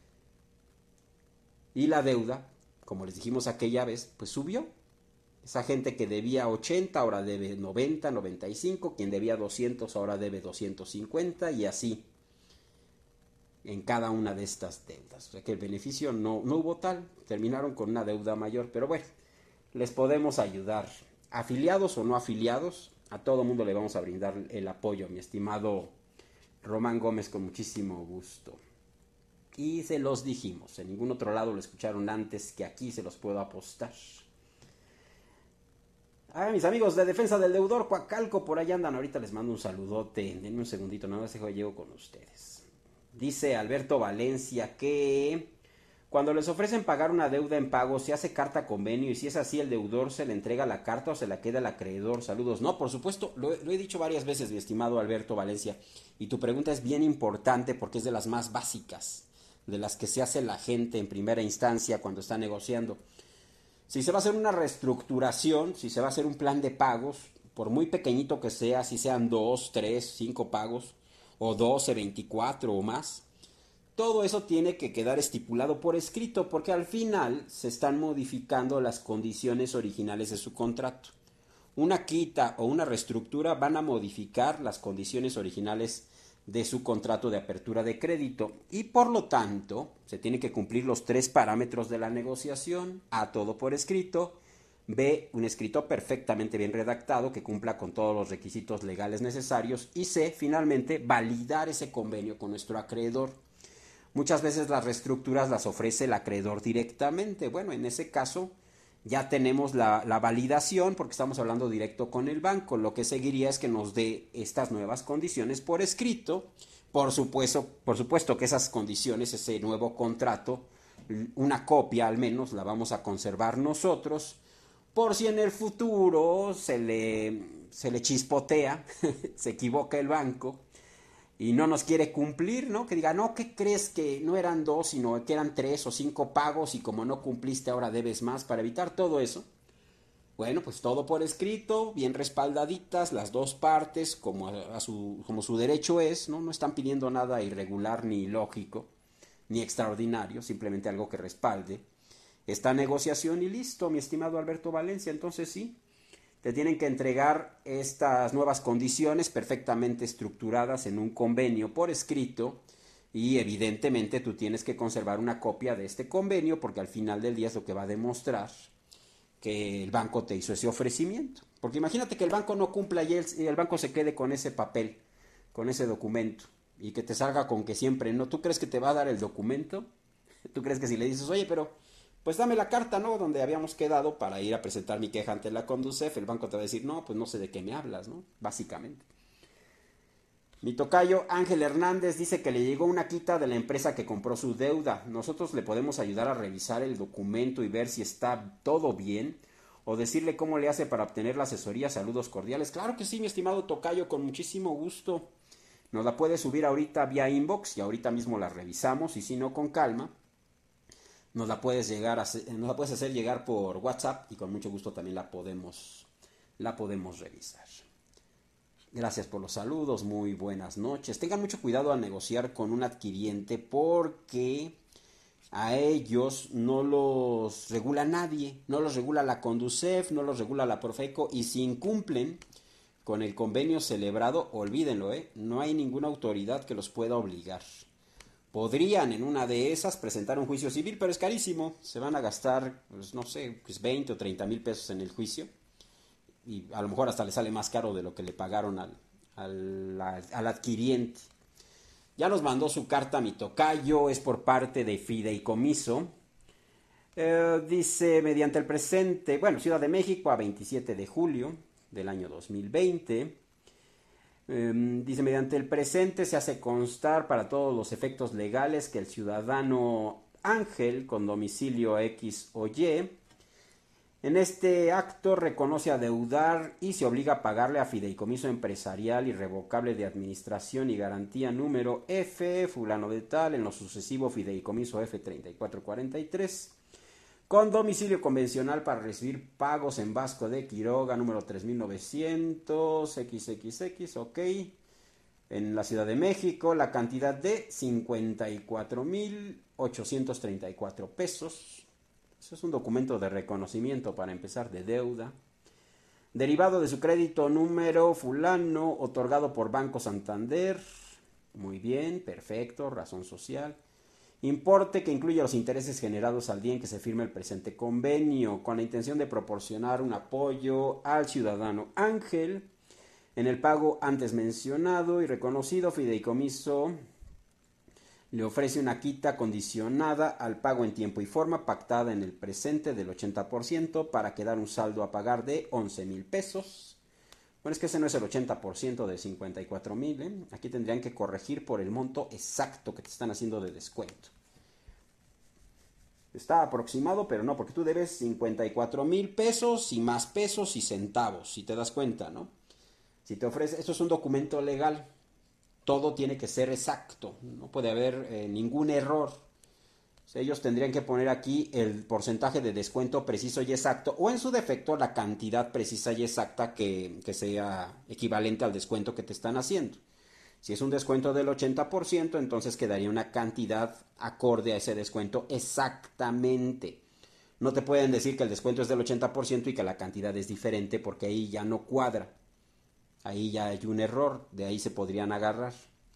Y la deuda, como les dijimos aquella vez, pues subió. Esa gente que debía 80 ahora debe 90, 95, quien debía 200 ahora debe 250 y así en cada una de estas deudas. O sea que el beneficio no hubo tal, terminaron con una deuda mayor, pero bueno, les podemos ayudar. Afiliados o no afiliados, a todo mundo le vamos a brindar el apoyo, mi estimado Román Gómez, con muchísimo gusto. Y se los dijimos, en ningún otro lado lo escucharon antes que aquí, se los puedo apostar. Mis amigos de Defensa del Deudor, Coacalco, por allá andan, ahorita les mando un saludote, denme un segundito, nada más llego con ustedes. Dice Alberto Valencia que cuando les ofrecen pagar una deuda en pago, se hace carta convenio y si es así, el deudor se le entrega la carta o se la queda el acreedor. Saludos. No, por supuesto, lo he dicho varias veces, mi estimado Alberto Valencia, y tu pregunta es bien importante porque es de las más básicas, de las que se hace la gente en primera instancia cuando está negociando. Si se va a hacer una reestructuración, si se va a hacer un plan de pagos, por muy pequeñito que sea, si sean 2, 3, 5 pagos, o 12, 24 o más, todo eso tiene que quedar estipulado por escrito porque al final se están modificando las condiciones originales de su contrato. Una quita o una reestructura van a modificar las condiciones originales de su contrato de apertura de crédito y por lo tanto se tienen que cumplir los 3 parámetros de la negociación: A, todo por escrito; B, un escrito perfectamente bien redactado que cumpla con todos los requisitos legales necesarios; y C, finalmente, validar ese convenio con nuestro acreedor. Muchas veces las reestructuras las ofrece el acreedor directamente. Bueno, en ese caso ya tenemos la validación porque estamos hablando directo con el banco. Lo que seguiría es que nos dé estas nuevas condiciones por escrito. Por supuesto que esas condiciones, ese nuevo contrato, una copia al menos la vamos a conservar nosotros por si en el futuro se le chispotea, se equivoca el banco y no nos quiere cumplir, ¿no? Que diga, no, ¿qué crees? Que no eran 2, sino que eran 3 o 5 pagos y como no cumpliste ahora debes más. Para evitar todo eso, bueno, pues todo por escrito, bien respaldaditas las dos partes, como su derecho es, ¿no? No están pidiendo nada irregular ni ilógico, ni extraordinario, simplemente algo que respalde esta negociación y listo, mi estimado Alberto Valencia. Entonces sí, te tienen que entregar estas nuevas condiciones perfectamente estructuradas en un convenio por escrito y evidentemente tú tienes que conservar una copia de este convenio porque al final del día es lo que va a demostrar que el banco te hizo ese ofrecimiento. Porque imagínate que el banco no cumpla y el banco se quede con ese papel, con ese documento y que te salga con que siempre no. ¿Tú crees que te va a dar el documento? ¿Tú crees que si le dices, oye, pero pues dame la carta, ¿no? Donde habíamos quedado para ir a presentar mi queja ante la Conducef, el banco te va a decir, no, pues no sé de qué me hablas, ¿no? Básicamente. Mi tocayo Ángel Hernández dice que le llegó una quita de la empresa que compró su deuda. Nosotros le podemos ayudar a revisar el documento y ver si está todo bien o decirle cómo le hace para obtener la asesoría. Saludos cordiales. Claro que sí, mi estimado tocayo, con muchísimo gusto. Nos la puede subir ahorita vía inbox y ahorita mismo la revisamos y si no, con calma. Nos la puedes hacer llegar por WhatsApp y con mucho gusto también la podemos revisar. Gracias por los saludos, muy buenas noches. Tengan mucho cuidado al negociar con un adquiriente porque a ellos no los regula nadie, no los regula la Conducef, no los regula la Profeco y si incumplen con el convenio celebrado, olvídenlo, no hay ninguna autoridad que los pueda obligar. Podrían en una de esas presentar un juicio civil, pero es carísimo. Se van a gastar, pues, no sé, pues 20 o 30 mil pesos en el juicio. Y a lo mejor hasta le sale más caro de lo que le pagaron al adquiriente. Ya nos mandó su carta mi tocayo, es por parte de Fideicomiso. Dice, mediante el presente, Ciudad de México, a 27 de julio del año 2020. Dice, mediante el presente se hace constar para todos los efectos legales que el ciudadano Ángel, con domicilio X o Y, En este acto reconoce adeudar y se obliga a pagarle a fideicomiso empresarial irrevocable de administración y garantía número F, fulano de tal, en lo sucesivo fideicomiso F3443, con domicilio convencional para recibir pagos en Vasco de Quiroga, número 3900, XXX, ok, en la Ciudad de México, la cantidad de 54,834 pesos. Eso es un documento de reconocimiento para empezar de deuda. Derivado de su crédito número fulano, otorgado por Banco Santander. Muy bien, perfecto, razón social. Importe que incluye los intereses generados al día en que se firme el presente convenio, con la intención de proporcionar un apoyo al ciudadano Ángel en el pago antes mencionado y reconocido. Fideicomiso le ofrece una quita condicionada al pago en tiempo y forma pactada en el presente del 80% para quedar un saldo a pagar de 11,000 pesos. Bueno, es que ese no es el 80% de 54,000, ¿eh? Aquí tendrían que corregir por el monto exacto que te están haciendo de descuento. Está aproximado, pero no, porque tú debes 54,000 pesos y más pesos y centavos, si te das cuenta, ¿no? Si te ofrece, esto es un documento legal. Todo tiene que ser exacto, no puede haber ningún error. O sea, ellos tendrían que poner aquí el porcentaje de descuento preciso y exacto, o en su defecto la cantidad precisa y exacta que sea equivalente al descuento que te están haciendo. Si es un descuento del 80%, entonces quedaría una cantidad acorde a ese descuento exactamente. No te pueden decir que el descuento es del 80% y que la cantidad es diferente, porque ahí ya no cuadra. Ahí ya hay un error, de ahí se podrían agarrar.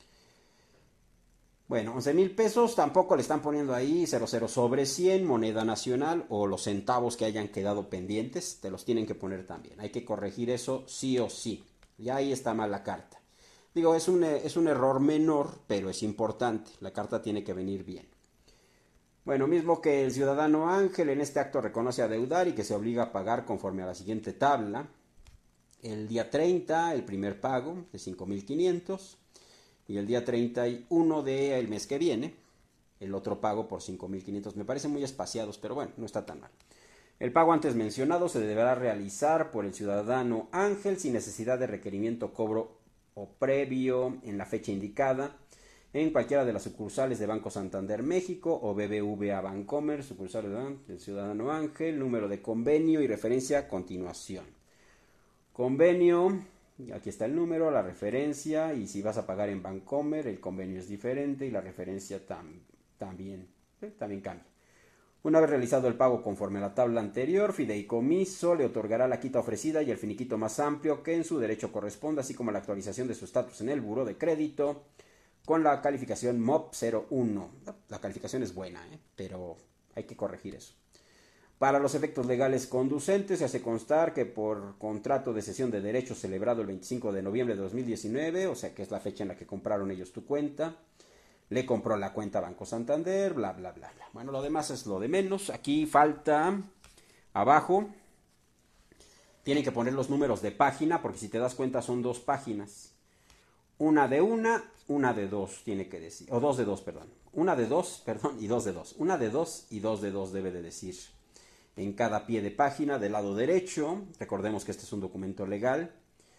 Bueno, 11,000 pesos tampoco le están poniendo ahí 00 sobre 100, moneda nacional, o los centavos que hayan quedado pendientes, te los tienen que poner también. Hay que corregir eso sí o sí. Ya ahí está mal la carta. Digo, es un error menor, pero es importante. La carta tiene que venir bien. Bueno, mismo que el ciudadano Ángel en este acto reconoce adeudar y que se obliga a pagar conforme a la siguiente tabla. El día 30, el primer pago de 5,500. Y el día 31 del mes que viene, el otro pago por 5,500. Me parecen muy espaciados, pero bueno, no está tan mal. El pago antes mencionado se deberá realizar por el ciudadano Ángel sin necesidad de requerimiento, cobro o previo en la fecha indicada en cualquiera de las sucursales de Banco Santander México o BBVA Bancomer, sucursales del ciudadano Ángel, número de convenio y referencia a continuación. Convenio, aquí está el número, la referencia, y si vas a pagar en Bancomer, el convenio es diferente y la referencia también cambia. Una vez realizado el pago conforme a la tabla anterior, fideicomiso le otorgará la quita ofrecida y el finiquito más amplio que en su derecho corresponda, así como la actualización de su estatus en el buró de crédito con la calificación MOP 01. La calificación es buena, pero hay que corregir eso. Para los efectos legales conducentes, se hace constar que por contrato de cesión de derechos celebrado el 25 de noviembre de 2019, o sea que es la fecha en la que compraron ellos tu cuenta, le compró la cuenta a Banco Santander, bla, bla, bla, bla. Bueno, lo demás es lo de menos. Aquí falta, abajo, tienen que poner los números de página, porque si te das cuenta son 2 páginas. Una de dos, tiene que decir. O 2 de 2, perdón. Una de 2, perdón, y 2 de 2. Una de 2 y 2 de 2 debe de decir. En cada pie de página del lado derecho, recordemos que este es un documento legal.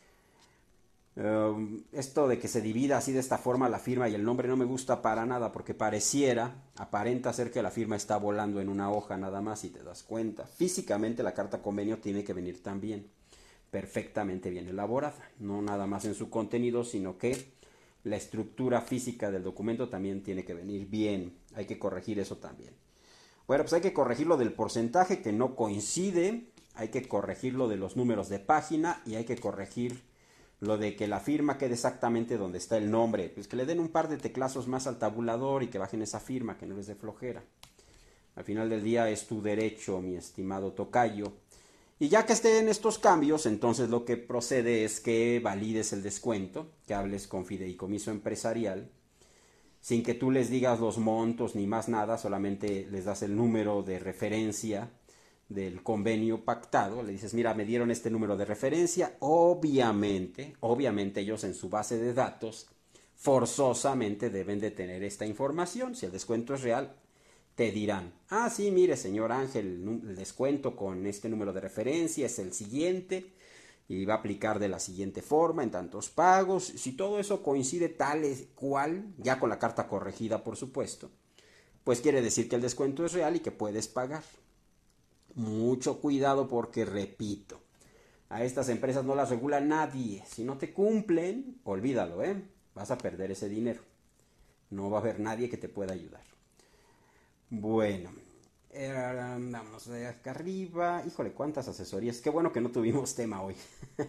Esto de que se divida así de esta forma la firma y el nombre no me gusta para nada, porque aparenta ser que la firma está volando en una hoja nada más, y te das cuenta. Físicamente la carta convenio tiene que venir también perfectamente bien elaborada, no nada más en su contenido, sino que la estructura física del documento también tiene que venir bien. Hay que corregir eso también. Bueno, pues hay que corregir lo del porcentaje que no coincide, hay que corregir lo de los números de página y hay que corregir lo de que la firma quede exactamente donde está el nombre. Pues que le den un par de teclazos más al tabulador y que bajen esa firma, que no les dé flojera. Al final del día es tu derecho, mi estimado tocayo. Y ya que estén estos cambios, entonces lo que procede es que valides el descuento, que hables con fideicomiso empresarial, sin que tú les digas los montos ni más nada, solamente les das el número de referencia del convenio pactado, le dices, mira, me dieron este número de referencia, obviamente ellos en su base de datos forzosamente deben de tener esta información, si el descuento es real, te dirán, ah, sí, mire, señor Ángel, el descuento con este número de referencia es el siguiente y va a aplicar de la siguiente forma en tantos pagos. Si todo eso coincide tal cual, ya con la carta corregida, por supuesto, pues quiere decir que el descuento es real y que puedes pagar. Mucho cuidado porque, repito, a estas empresas no las regula nadie. Si no te cumplen, olvídalo, ¿eh? Vas a perder ese dinero. No va a haber nadie que te pueda ayudar. Bueno, vamos de acá arriba. Híjole, cuántas asesorías. Qué bueno que no tuvimos tema hoy.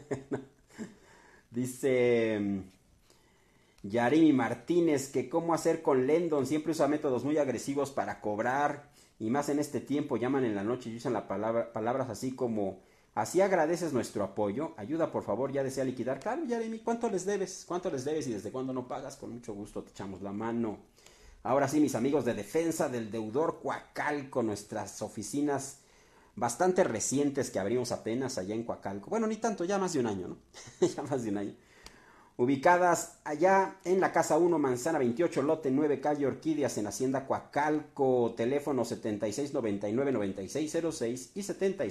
Dice Yarimi Martínez que cómo hacer con Lendon. Siempre usa métodos muy agresivos para cobrar. Y más en este tiempo, llaman en la noche y usan palabras así como: así agradeces nuestro apoyo. Ayuda, por favor, ya desea liquidar. Claro, Yarimi, ¿cuánto les debes? ¿Cuánto les debes y desde cuándo no pagas? Con mucho gusto te echamos la mano. Ahora sí, mis amigos de Defensa del Deudor Coacalco, nuestras oficinas bastante recientes que abrimos apenas allá en Coacalco. Bueno, ni tanto, ya más de un año, ¿no? Ya más de un año. Ubicadas allá en la Casa 1, Manzana 28, Lote 9, Calle Orquídeas, en Hacienda Coacalco. Teléfono 7699-9606 y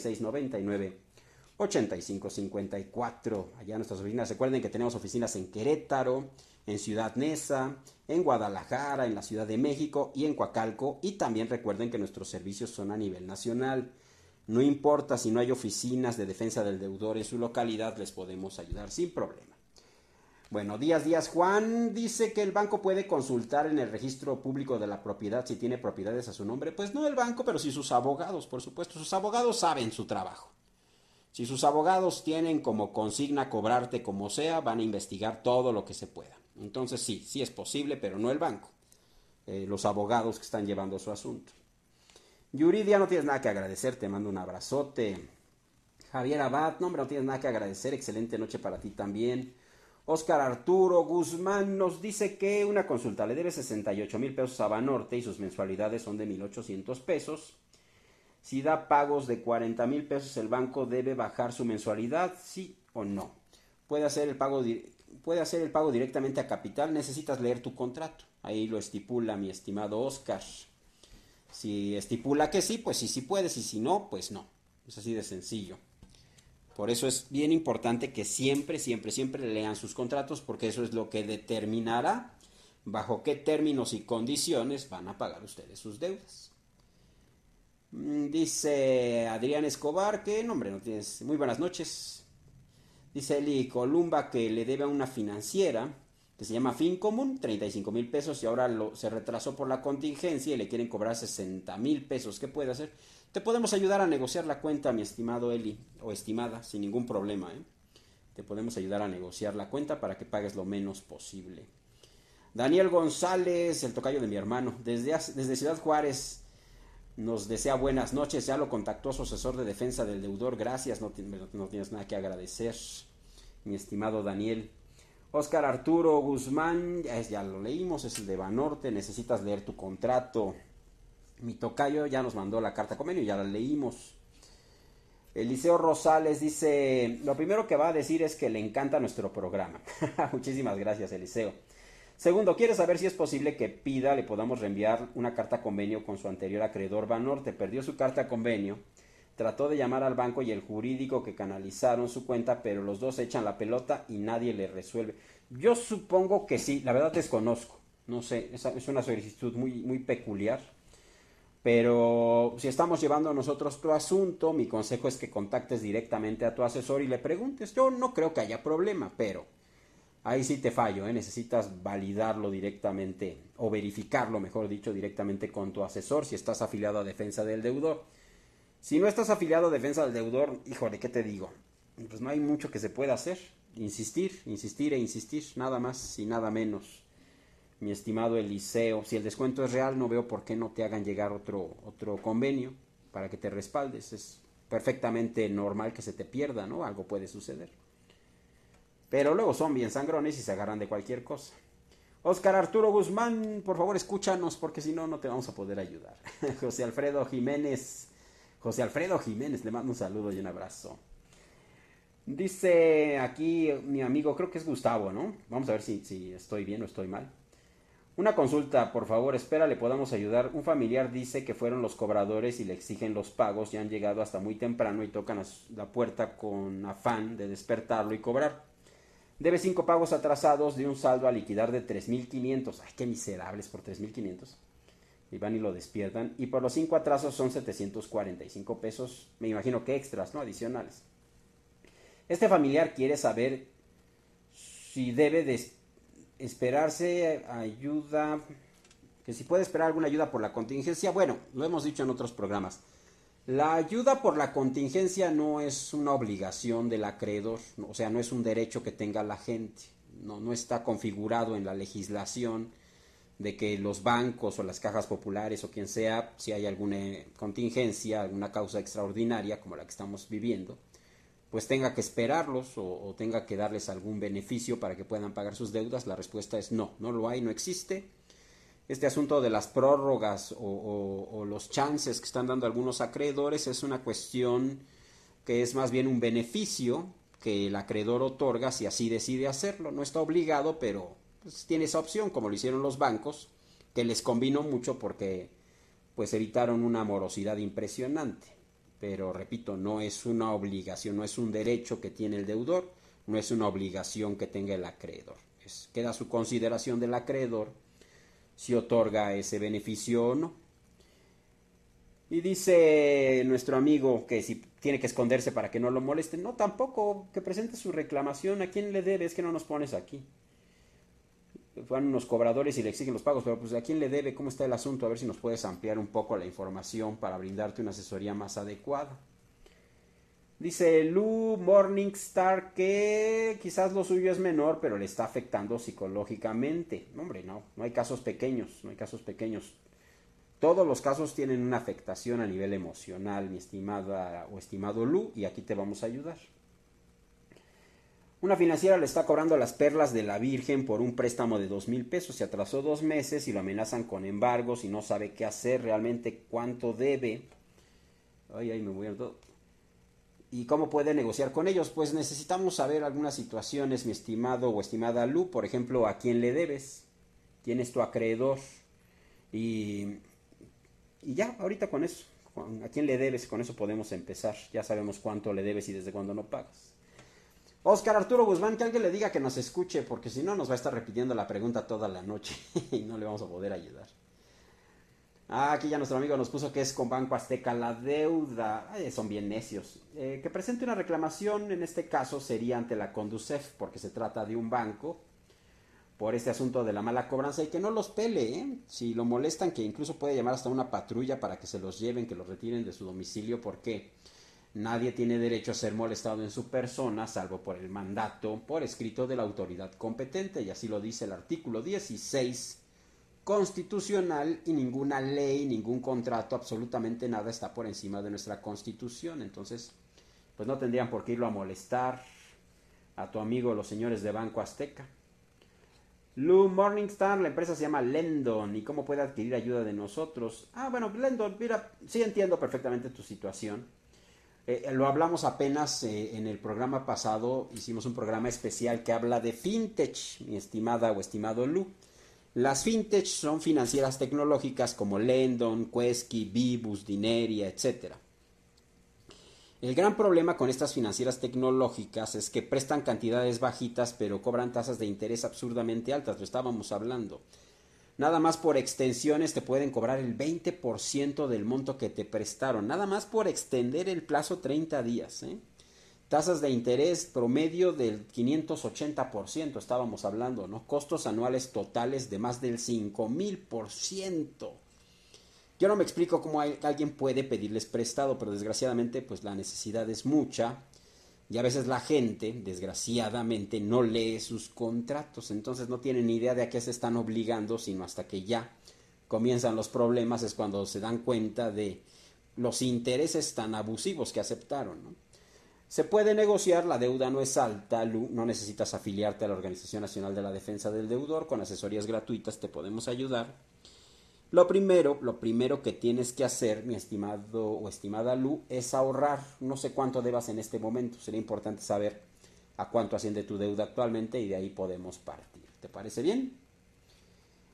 7699-8554. Allá nuestras oficinas. Recuerden que tenemos oficinas en Querétaro, en Ciudad Neza, en Guadalajara, en la Ciudad de México y en Coacalco. Y también recuerden que nuestros servicios son a nivel nacional. No importa si no hay oficinas de defensa del deudor en su localidad, les podemos ayudar sin problema. Bueno, Díaz Juan dice que el banco puede consultar en el registro público de la propiedad si tiene propiedades a su nombre. Pues no el banco, pero sí sus abogados, por supuesto. Sus abogados saben su trabajo. Si sus abogados tienen como consigna cobrarte como sea, van a investigar todo lo que se pueda. Entonces sí es posible, pero no el banco. Los abogados que están llevando su asunto. Yuridia, no tienes nada que agradecer, te mando un abrazote. Javier Abad, no, hombre, no tienes nada que agradecer, excelente noche para ti también. Oscar Arturo Guzmán nos dice que una consulta, le debe 68,000 pesos a Banorte y sus mensualidades son de 1,800 pesos. Si da pagos de 40,000 pesos, ¿el banco debe bajar su mensualidad? ¿Sí o no? Puede hacer el pago directamente a Capital. Necesitas leer tu contrato. Ahí lo estipula mi estimado Oscar. Si estipula que sí, pues sí puedes. Y si no, pues no. Es así de sencillo. Por eso es bien importante que siempre lean sus contratos, porque eso es lo que determinará bajo qué términos y condiciones van a pagar ustedes sus deudas. Dice Adrián Escobar que, no, hombre, no tienes. Muy buenas noches. Dice Eli Columba que le debe a una financiera que se llama Fincomún 35,000 pesos y ahora se retrasó por la contingencia y le quieren cobrar 60,000 pesos. ¿Qué puede hacer? Te podemos ayudar a negociar la cuenta, mi estimado Eli, o estimada, sin ningún problema, ¿eh? Te podemos ayudar a negociar la cuenta para que pagues lo menos posible. Daniel González, el tocayo de mi hermano, desde Ciudad Juárez, nos desea buenas noches. Ya lo contactó su asesor de defensa del deudor. Gracias, no tienes nada que agradecer, mi estimado Daniel. Oscar Arturo Guzmán, ya lo leímos, es el de Banorte. Necesitas leer tu contrato. Mi tocayo ya nos mandó la carta convenio, ya la leímos. Eliseo Rosales dice: lo primero que va a decir es que le encanta nuestro programa. Muchísimas gracias, Eliseo. Segundo, quiere saber si es posible que pida le podamos reenviar una carta convenio con su anterior acreedor Banorte. Perdió su carta convenio, trató de llamar al banco y el jurídico que canalizaron su cuenta, pero los dos echan la pelota y nadie le resuelve. Yo supongo que sí, la verdad desconozco. No sé, es una solicitud muy peculiar. Pero si estamos llevando nosotros tu asunto, mi consejo es que contactes directamente a tu asesor y le preguntes. Yo no creo que haya problema, pero ahí sí te fallo, ¿eh? Necesitas validarlo directamente, o verificarlo, mejor dicho, directamente con tu asesor si estás afiliado a Defensa del Deudor. Si no estás afiliado a Defensa del Deudor, híjole, ¿qué te digo? Pues no hay mucho que se pueda hacer. Insistir, nada más y nada menos. Mi estimado Eliseo, si el descuento es real, no veo por qué no te hagan llegar otro convenio para que te respaldes. Es perfectamente normal que se te pierda, ¿no? Algo puede suceder. Pero luego son bien sangrones y se agarran de cualquier cosa. Oscar Arturo Guzmán, por favor escúchanos, porque si no, no te vamos a poder ayudar. José Alfredo Jiménez, le mando un saludo y un abrazo. Dice aquí mi amigo, creo que es Gustavo, ¿no? Vamos a ver si estoy bien o estoy mal. Una consulta, por favor, espera, le podamos ayudar. Un familiar dice que fueron los cobradores y le exigen los pagos y han llegado hasta muy temprano y tocan la puerta con afán de despertarlo y cobrar. Debe 5 pagos atrasados de un saldo a liquidar de 3,500. Ay, qué miserables por 3,500. Y van y lo despiertan. Y por los 5 atrasos son 745 pesos. Me imagino que extras, ¿no? Adicionales. Este familiar quiere saber si debe de esperarse ayuda, que si puede esperar alguna ayuda por la contingencia. Bueno, lo hemos dicho en otros programas. La ayuda por la contingencia no es una obligación del acreedor, o sea, no es un derecho que tenga la gente. No está configurado en la legislación de que los bancos o las cajas populares o quien sea, si hay alguna contingencia, alguna causa extraordinaria como la que estamos viviendo, pues tenga que esperarlos o tenga que darles algún beneficio para que puedan pagar sus deudas. La respuesta es no, no lo hay, no existe. Este asunto de las prórrogas o los chances que están dando algunos acreedores es una cuestión que es más bien un beneficio que el acreedor otorga si así decide hacerlo. No está obligado, pero pues, tiene esa opción, como lo hicieron los bancos, que les convino mucho porque pues evitaron una morosidad impresionante. Pero repito, no es una obligación, no es un derecho que tiene el deudor, no es una obligación que tenga el acreedor. Queda a su consideración del acreedor si otorga ese beneficio o no. Y dice nuestro amigo que si tiene que esconderse para que no lo molesten. No, tampoco, que presente su reclamación. ¿A quién le debe? Es que no nos pones aquí. Van unos cobradores y le exigen los pagos, pero pues ¿a quién le debe? ¿Cómo está el asunto? A ver si nos puedes ampliar un poco la información para brindarte una asesoría más adecuada. Dice Lou Morningstar que quizás lo suyo es menor, pero le está afectando psicológicamente. Hombre, no hay casos pequeños, no hay casos pequeños. Todos los casos tienen una afectación a nivel emocional, mi estimada o estimado Lu, y aquí te vamos a ayudar. Una financiera le está cobrando las perlas de la Virgen por un préstamo de 2,000 pesos. Se atrasó 2 meses y lo amenazan con embargos y no sabe qué hacer, realmente cuánto debe. Ay, me voy a todo. ¿Y cómo puede negociar con ellos? Pues necesitamos saber algunas situaciones, mi estimado o estimada Lu. Por ejemplo, ¿a quién le debes? ¿Quién es tu acreedor? Y ya, ahorita con eso, ¿a quién le debes? Con eso podemos empezar. Ya sabemos cuánto le debes y desde cuándo no pagas. Oscar Arturo Guzmán, que alguien le diga que nos escuche, porque si no nos va a estar repitiendo la pregunta toda la noche y no le vamos a poder ayudar. Aquí ya nuestro amigo nos puso que es con Banco Azteca la deuda. Son bien necios. Que presente una reclamación, en este caso sería ante la Conducef, porque se trata de un banco, por este asunto de la mala cobranza y que no los pele, ¿eh? Si lo molestan, que incluso puede llamar hasta una patrulla para que se los lleven, que los retiren de su domicilio, porque nadie tiene derecho a ser molestado en su persona, salvo por el mandato por escrito de la autoridad competente, y así lo dice el artículo 16 constitucional, y ninguna ley, ningún contrato, absolutamente nada está por encima de nuestra constitución. Entonces, pues no tendrían por qué irlo a molestar a tu amigo los señores de Banco Azteca. Lou Morningstar, la empresa se llama Lendon. ¿Y cómo puede adquirir ayuda de nosotros? Bueno, Lendon, mira, sí entiendo perfectamente tu situación. Lo hablamos apenas en el programa pasado, hicimos un programa especial que habla de fintech, mi estimada o estimado Lu. Las fintech son financieras tecnológicas como Lendon, Quesky, Bibus, Dineria, etc. El gran problema con estas financieras tecnológicas es que prestan cantidades bajitas pero cobran tasas de interés absurdamente altas, lo estábamos hablando. Nada más por extensiones te pueden cobrar el 20% del monto que te prestaron, nada más por extender el plazo 30 días. Tasas de interés promedio del 580%, estábamos hablando, ¿no? Costos anuales totales de más del 5,000%. Yo no me explico cómo alguien puede pedirles prestado, pero desgraciadamente pues la necesidad es mucha y a veces la gente, desgraciadamente, no lee sus contratos, entonces no tienen ni idea de a qué se están obligando, sino hasta que ya comienzan los problemas es cuando se dan cuenta de los intereses tan abusivos que aceptaron, ¿no? Se puede negociar, la deuda no es alta, no necesitas afiliarte a la Organización Nacional de la Defensa del Deudor, con asesorías gratuitas te podemos ayudar. Lo primero que tienes que hacer, mi estimado o estimada Lu, es ahorrar. No sé cuánto debas en este momento. Sería importante saber a cuánto asciende tu deuda actualmente y de ahí podemos partir. ¿Te parece bien?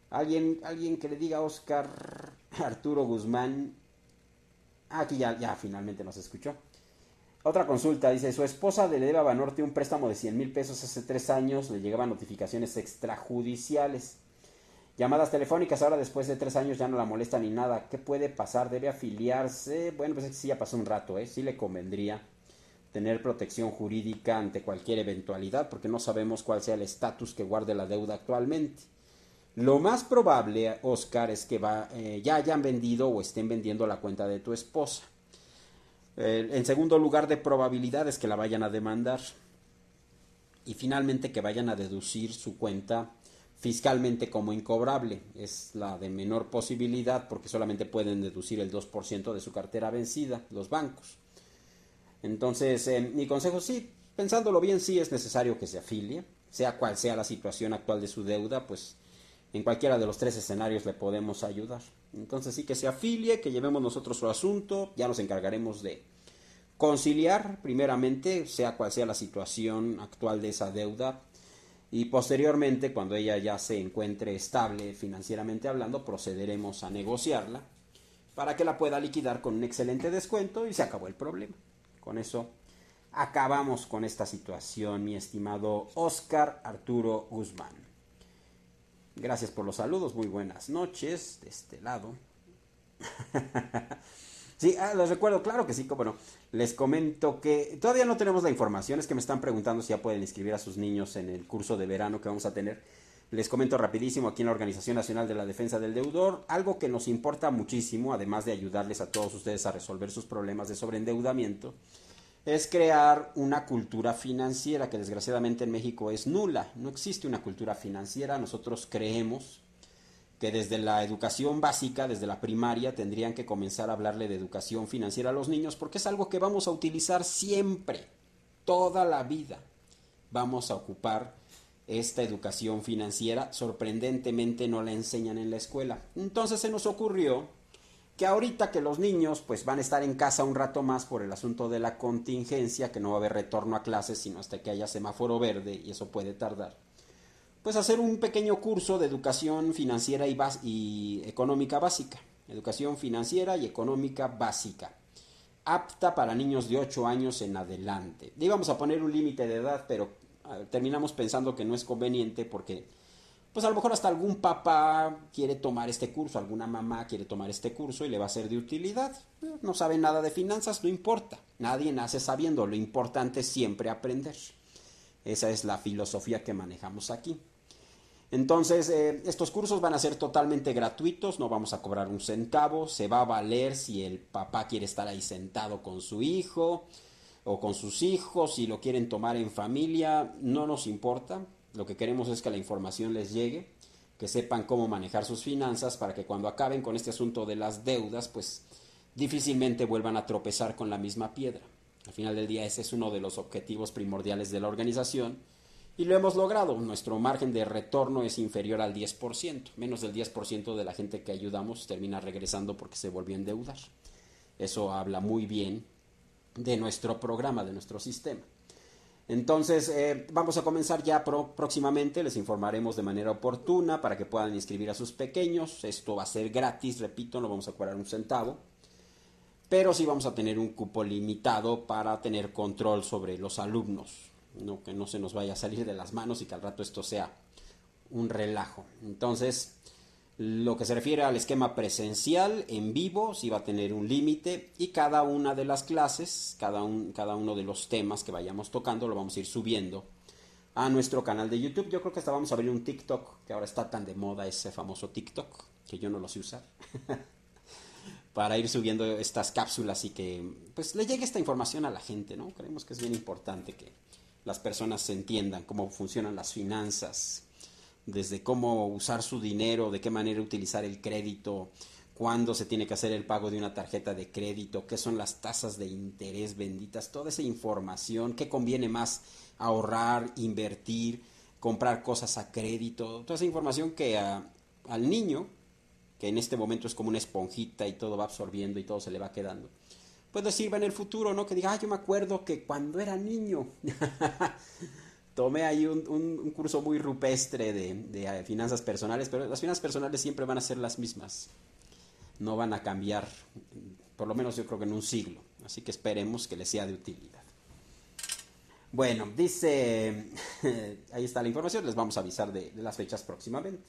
Alguien que le diga a Oscar Arturo Guzmán. Aquí ya finalmente nos escuchó. Otra consulta, dice, su esposa le debe a Banorte un préstamo de 100,000 pesos hace 3 años, le llegaban notificaciones extrajudiciales. Llamadas telefónicas, ahora después de 3 años ya no la molesta ni nada. ¿Qué puede pasar? ¿Debe afiliarse? Bueno, pues es que sí ya pasó un rato, ¿eh? Sí le convendría tener protección jurídica ante cualquier eventualidad, porque no sabemos cuál sea el estatus que guarde la deuda actualmente. Lo más probable, Oscar, es que ya hayan vendido o estén vendiendo la cuenta de tu esposa. En segundo lugar de probabilidades que la vayan a demandar. Y finalmente que vayan a deducir su cuenta fiscalmente como incobrable. Es la de menor posibilidad porque solamente pueden deducir el 2% de su cartera vencida, los bancos. Entonces, mi consejo sí, pensándolo bien, sí es necesario que se afilie, sea cual sea la situación actual de su deuda, pues en cualquiera de los 3 escenarios le podemos ayudar. Entonces sí que se afilie, que llevemos nosotros su asunto, ya nos encargaremos de conciliar primeramente, sea cual sea la situación actual de esa deuda, y posteriormente, cuando ella ya se encuentre estable financieramente hablando, procederemos a negociarla para que la pueda liquidar con un excelente descuento y se acabó el problema. Con eso acabamos con esta situación, mi estimado Oscar Arturo Guzmán. Gracias por los saludos, muy buenas noches de este lado. Sí, les recuerdo, claro que sí, como no. Les comento que todavía no tenemos la información, es que me están preguntando si ya pueden inscribir a sus niños en el curso de verano que vamos a tener. Les comento rapidísimo aquí en la Organización Nacional de la Defensa del Deudor, algo que nos importa muchísimo, además de ayudarles a todos ustedes a resolver sus problemas de sobreendeudamiento, es crear una cultura financiera que desgraciadamente en México es nula. No existe una cultura financiera. Nosotros creemos que desde la educación básica, desde la primaria, tendrían que comenzar a hablarle de educación financiera a los niños porque es algo que vamos a utilizar siempre, toda la vida. Vamos a ocupar esta educación financiera, sorprendentemente no la enseñan en la escuela. Entonces se nos ocurrió que ahorita que los niños pues van a estar en casa un rato más por el asunto de la contingencia, que no va a haber retorno a clases sino hasta que haya semáforo verde y eso puede tardar, pues hacer un pequeño curso de educación financiera y económica básica. Educación financiera y económica básica, apta para niños de 8 años en adelante. Le íbamos a poner un límite de edad, pero terminamos pensando que no es conveniente porque pues a lo mejor hasta algún papá quiere tomar este curso, alguna mamá quiere tomar este curso y le va a ser de utilidad. No sabe nada de finanzas, no importa. Nadie nace sabiendo, lo importante es siempre aprender. Esa es la filosofía que manejamos aquí. Entonces, estos cursos van a ser totalmente gratuitos, no vamos a cobrar un centavo, se va a valer si el papá quiere estar ahí sentado con su hijo o con sus hijos, si lo quieren tomar en familia, no nos importa. Lo que queremos es que la información les llegue, que sepan cómo manejar sus finanzas para que cuando acaben con este asunto de las deudas, pues difícilmente vuelvan a tropezar con la misma piedra. Al final del día ese es uno de los objetivos primordiales de la organización y lo hemos logrado. Nuestro margen de retorno es inferior al 10%. Menos del 10% de la gente que ayudamos termina regresando porque se volvió a endeudar. Eso habla muy bien de nuestro programa, de nuestro sistema. Entonces, vamos a comenzar ya próximamente, les informaremos de manera oportuna para que puedan inscribir a sus pequeños. Esto va a ser gratis, repito, no vamos a cobrar un centavo, pero sí vamos a tener un cupo limitado para tener control sobre los alumnos, ¿no? Que no se nos vaya a salir de las manos y que al rato esto sea un relajo. Entonces, lo que se refiere al esquema presencial, en vivo, sí va a tener un límite y cada una de las clases, cada uno de los temas que vayamos tocando lo vamos a ir subiendo a nuestro canal de YouTube. Yo creo que hasta vamos a abrir un TikTok, que ahora está tan de moda ese famoso TikTok, que yo no lo sé usar, para ir subiendo estas cápsulas y que pues le llegue esta información a la gente, ¿no? Creemos que es bien importante que las personas se entiendan cómo funcionan las finanzas, desde cómo usar su dinero, de qué manera utilizar el crédito, cuándo se tiene que hacer el pago de una tarjeta de crédito, qué son las tasas de interés benditas, toda esa información, qué conviene más ahorrar, invertir, comprar cosas a crédito, toda esa información que al niño, que en este momento es como una esponjita y todo va absorbiendo y todo se le va quedando, pues le sirva en el futuro, ¿no? Que diga, yo me acuerdo que cuando era niño tomé ahí un curso muy rupestre de finanzas personales, pero las finanzas personales siempre van a ser las mismas. No van a cambiar, por lo menos yo creo que en un siglo. Así que esperemos que les sea de utilidad. Bueno, dice, ahí está la información, les vamos a avisar de las fechas próximamente.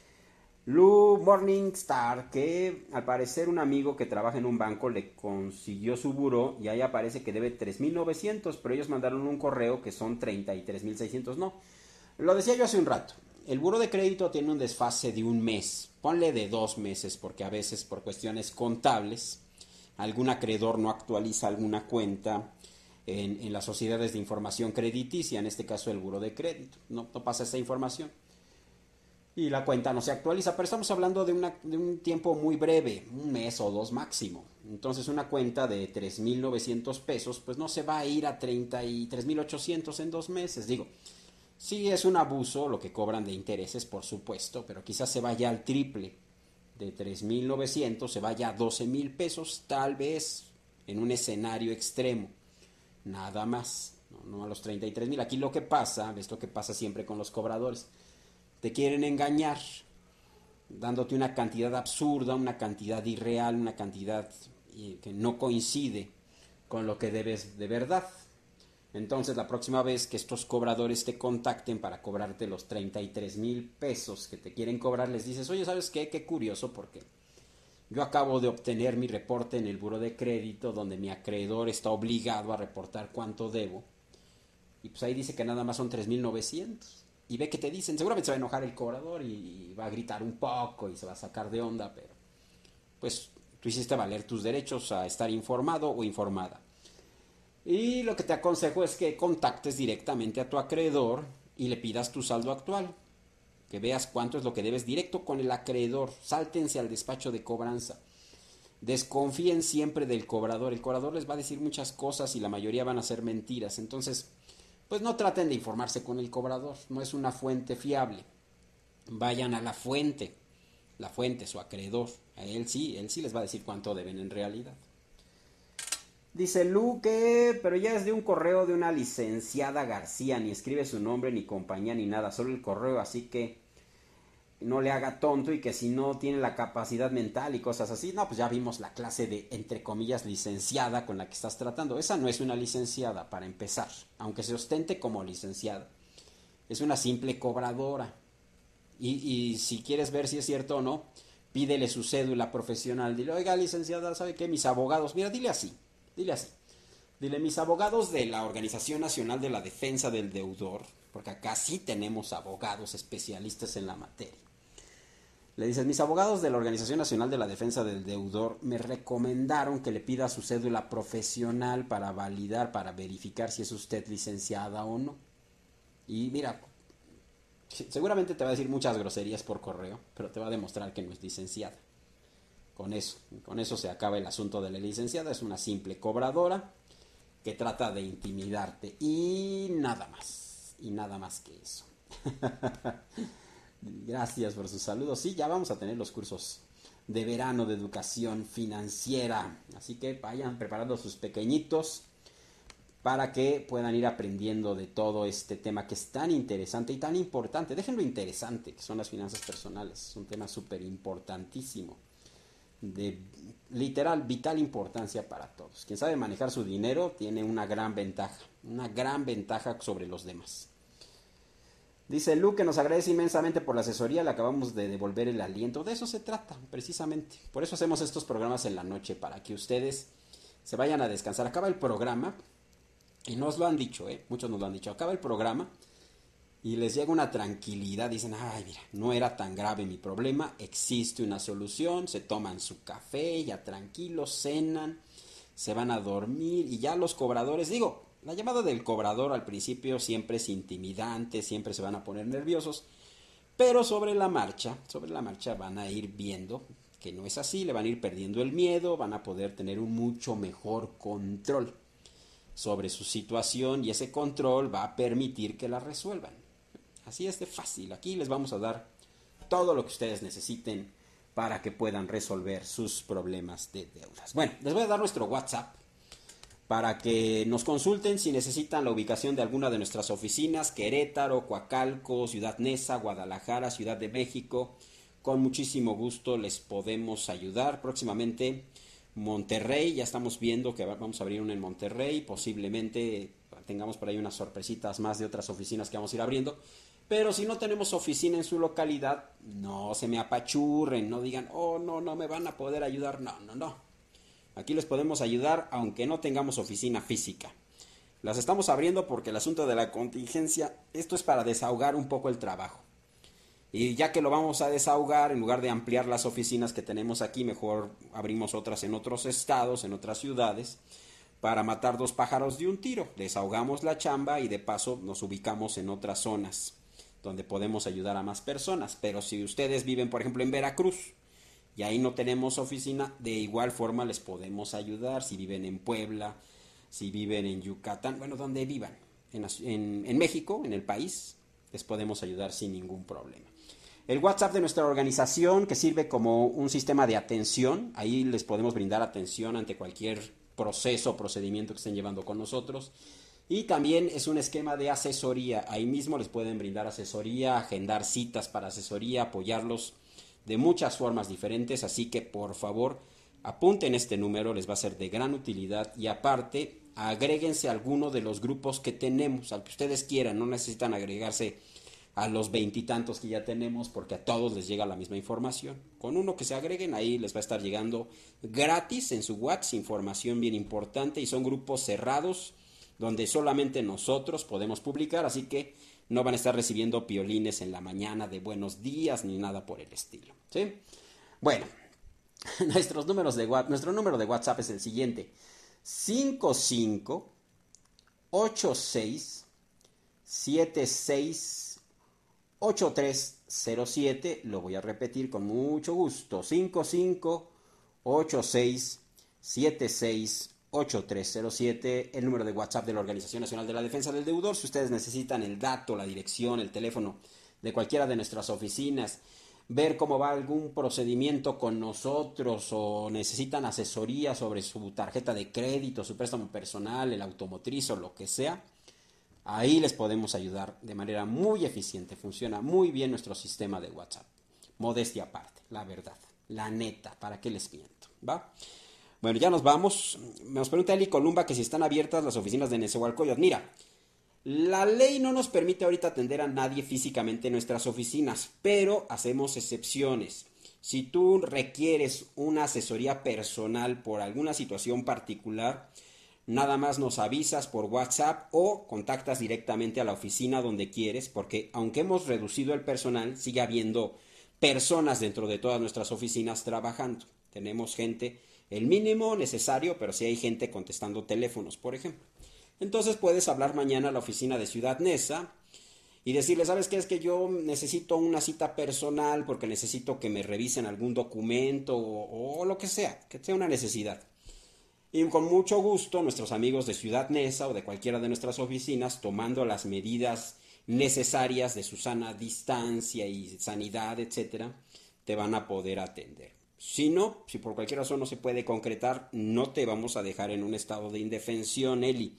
Lou Morningstar, que al parecer un amigo que trabaja en un banco le consiguió su buró y ahí aparece que debe 3,900, pero ellos mandaron un correo que son 33,600. No, lo decía yo hace un rato, el buró de crédito tiene un desfase de un mes, ponle de 2 meses, porque a veces por cuestiones contables algún acreedor no actualiza alguna cuenta en las sociedades de información crediticia, en este caso el buró de crédito, no pasa esa información y la cuenta no se actualiza, pero estamos hablando de un tiempo muy breve, un mes o 2 máximo. Entonces una cuenta de 3,900 pesos pues no se va a ir a 33,800 en 2 meses. Digo, sí es un abuso lo que cobran de intereses, por supuesto, pero quizás se vaya al triple. De 3,900 se vaya a 12,000 pesos, tal vez en un escenario extremo. Nada más, no a los 33,000. Aquí lo que pasa, ves lo que pasa siempre con los cobradores. Te quieren engañar, dándote una cantidad absurda, una cantidad irreal, una cantidad que no coincide con lo que debes de verdad. Entonces la próxima vez que estos cobradores te contacten para cobrarte los 33,000 pesos que te quieren cobrar, les dices, oye, ¿sabes qué? Qué curioso, porque yo acabo de obtener mi reporte en el buró de crédito donde mi acreedor está obligado a reportar cuánto debo. Y pues ahí dice que nada más son 3,900. Y ve que te dicen, seguramente se va a enojar el cobrador y va a gritar un poco y se va a sacar de onda, pero pues tú hiciste valer tus derechos a estar informado o informada. Y lo que te aconsejo es que contactes directamente a tu acreedor y le pidas tu saldo actual, que veas cuánto es lo que debes directo con el acreedor. Sáltense al despacho de cobranza. Desconfíen siempre del cobrador. El cobrador les va a decir muchas cosas y la mayoría van a ser mentiras. Entonces, pues no traten de informarse con el cobrador, no es una fuente fiable. Vayan a la fuente, su acreedor. A él sí les va a decir cuánto deben en realidad. Dice Lu que, pero ya es de un correo de una licenciada García, ni escribe su nombre, ni compañía, ni nada, solo el correo, así que no le haga tonto y que si no tiene la capacidad mental y cosas así, no, pues ya vimos la clase de, entre comillas, licenciada con la que estás tratando. Esa no es una licenciada, para empezar, aunque se ostente como licenciada. Es una simple cobradora. Y si quieres ver si es cierto o no, pídele su cédula profesional. Dile, oiga, licenciada, ¿sabe qué? Mis abogados, mira, dile así. Dile, mis abogados de la Organización Nacional de la Defensa del Deudor, porque acá sí tenemos abogados especialistas en la materia. Le dices, mis abogados de la Organización Nacional de la Defensa del Deudor me recomendaron que le pida su cédula profesional para validar, para verificar si es usted licenciada o no. Y mira, seguramente te va a decir muchas groserías por correo, pero te va a demostrar que no es licenciada. Con eso se acaba el asunto de la licenciada. Es una simple cobradora que trata de intimidarte y nada más que eso. Gracias por sus saludos. Sí, ya vamos a tener los cursos de verano de educación financiera. Así que vayan preparando sus pequeñitos para que puedan ir aprendiendo de todo este tema que es tan interesante y tan importante. Déjenlo interesante, que son las finanzas personales. Es un tema súper importantísimo. De literal, vital importancia para todos. Quien sabe manejar su dinero tiene una gran ventaja sobre los demás. Dice Lu que nos agradece inmensamente por la asesoría, le acabamos de devolver el aliento. De eso se trata, precisamente. Por eso hacemos estos programas en la noche, para que ustedes se vayan a descansar. Acaba el programa, y nos lo han dicho, muchos nos lo han dicho. Acaba el programa y les llega una tranquilidad. Dicen, ay, mira, no era tan grave mi problema, existe una solución. Se toman su café, ya tranquilos, cenan, se van a dormir y ya los cobradores, digo, la llamada del cobrador al principio siempre es intimidante, siempre se van a poner nerviosos, pero sobre la marcha van a ir viendo que no es así, le van a ir perdiendo el miedo, van a poder tener un mucho mejor control sobre su situación y ese control va a permitir que la resuelvan. Así es de fácil. Aquí les vamos a dar todo lo que ustedes necesiten para que puedan resolver sus problemas de deudas. Bueno, les voy a dar nuestro WhatsApp para que nos consulten si necesitan la ubicación de alguna de nuestras oficinas: Querétaro, Coacalco, Ciudad Neza, Guadalajara, Ciudad de México. Con muchísimo gusto les podemos ayudar. Próximamente Monterrey, ya estamos viendo que vamos a abrir una en Monterrey, posiblemente tengamos por ahí unas sorpresitas más de otras oficinas que vamos a ir abriendo. Pero si no tenemos oficina en su localidad, no se me apachurren, no digan, oh, no me van a poder ayudar. No. Aquí les podemos ayudar aunque no tengamos oficina física. Las estamos abriendo porque el asunto de la contingencia, esto es para desahogar un poco el trabajo. Y ya que lo vamos a desahogar, en lugar de ampliar las oficinas que tenemos aquí, mejor abrimos otras en otros estados, en otras ciudades, para matar dos pájaros de un tiro. Desahogamos la chamba y de paso nos ubicamos en otras zonas donde podemos ayudar a más personas. Pero si ustedes viven, por ejemplo, en Veracruz y ahí no tenemos oficina, de igual forma les podemos ayudar. Si viven en Puebla, si viven en Yucatán, bueno, donde vivan, en México, en el país, les podemos ayudar sin ningún problema. El WhatsApp de nuestra organización, que sirve como un sistema de atención, ahí les podemos brindar atención ante cualquier proceso o procedimiento que estén llevando con nosotros. Y también es un esquema de asesoría, ahí mismo les pueden brindar asesoría, agendar citas para asesoría, apoyarlos de muchas formas diferentes, así que por favor apunten este número, les va a ser de gran utilidad. Y aparte, agréguense a alguno de los grupos que tenemos, al que ustedes quieran, no necesitan agregarse a los 20 y tantos que ya tenemos, porque a todos les llega la misma información. Con uno que se agreguen, ahí les va a estar llegando gratis en su WhatsApp información bien importante, y son grupos cerrados donde solamente nosotros podemos publicar, así que no van a estar recibiendo piolines en la mañana de buenos días ni nada por el estilo, ¿sí? Bueno, nuestro número de WhatsApp es el siguiente: 5586768307. Lo voy a repetir con mucho gusto: 5586768307, el número de WhatsApp de la Organización Nacional de la Defensa del Deudor. Si ustedes necesitan el dato, la dirección, el teléfono de cualquiera de nuestras oficinas, ver cómo va algún procedimiento con nosotros, o necesitan asesoría sobre su tarjeta de crédito, su préstamo personal, el automotriz o lo que sea, ahí les podemos ayudar de manera muy eficiente. Funciona muy bien nuestro sistema de WhatsApp. Modestia aparte, la verdad, la neta, ¿para qué les miento? ¿Va? Bueno, ya nos vamos. Nos pregunta Eli Columba que si están abiertas las oficinas de Nezahualcóyotl. Mira, la ley no nos permite ahorita atender a nadie físicamente en nuestras oficinas, pero hacemos excepciones. Si tú requieres una asesoría personal por alguna situación particular, nada más nos avisas por WhatsApp o contactas directamente a la oficina donde quieres, porque aunque hemos reducido el personal, sigue habiendo personas dentro de todas nuestras oficinas trabajando. Tenemos gente, el mínimo necesario, pero sí hay gente contestando teléfonos, por ejemplo. Entonces puedes hablar mañana a la oficina de Ciudad Neza y decirle, ¿sabes qué? Es que yo necesito una cita personal porque necesito que me revisen algún documento o lo que sea una necesidad. Y con mucho gusto nuestros amigos de Ciudad Neza o de cualquiera de nuestras oficinas, tomando las medidas necesarias de su sana distancia y sanidad, etcétera, te van a poder atender. Si no, si por cualquier razón no se puede concretar, no te vamos a dejar en un estado de indefensión, Eli.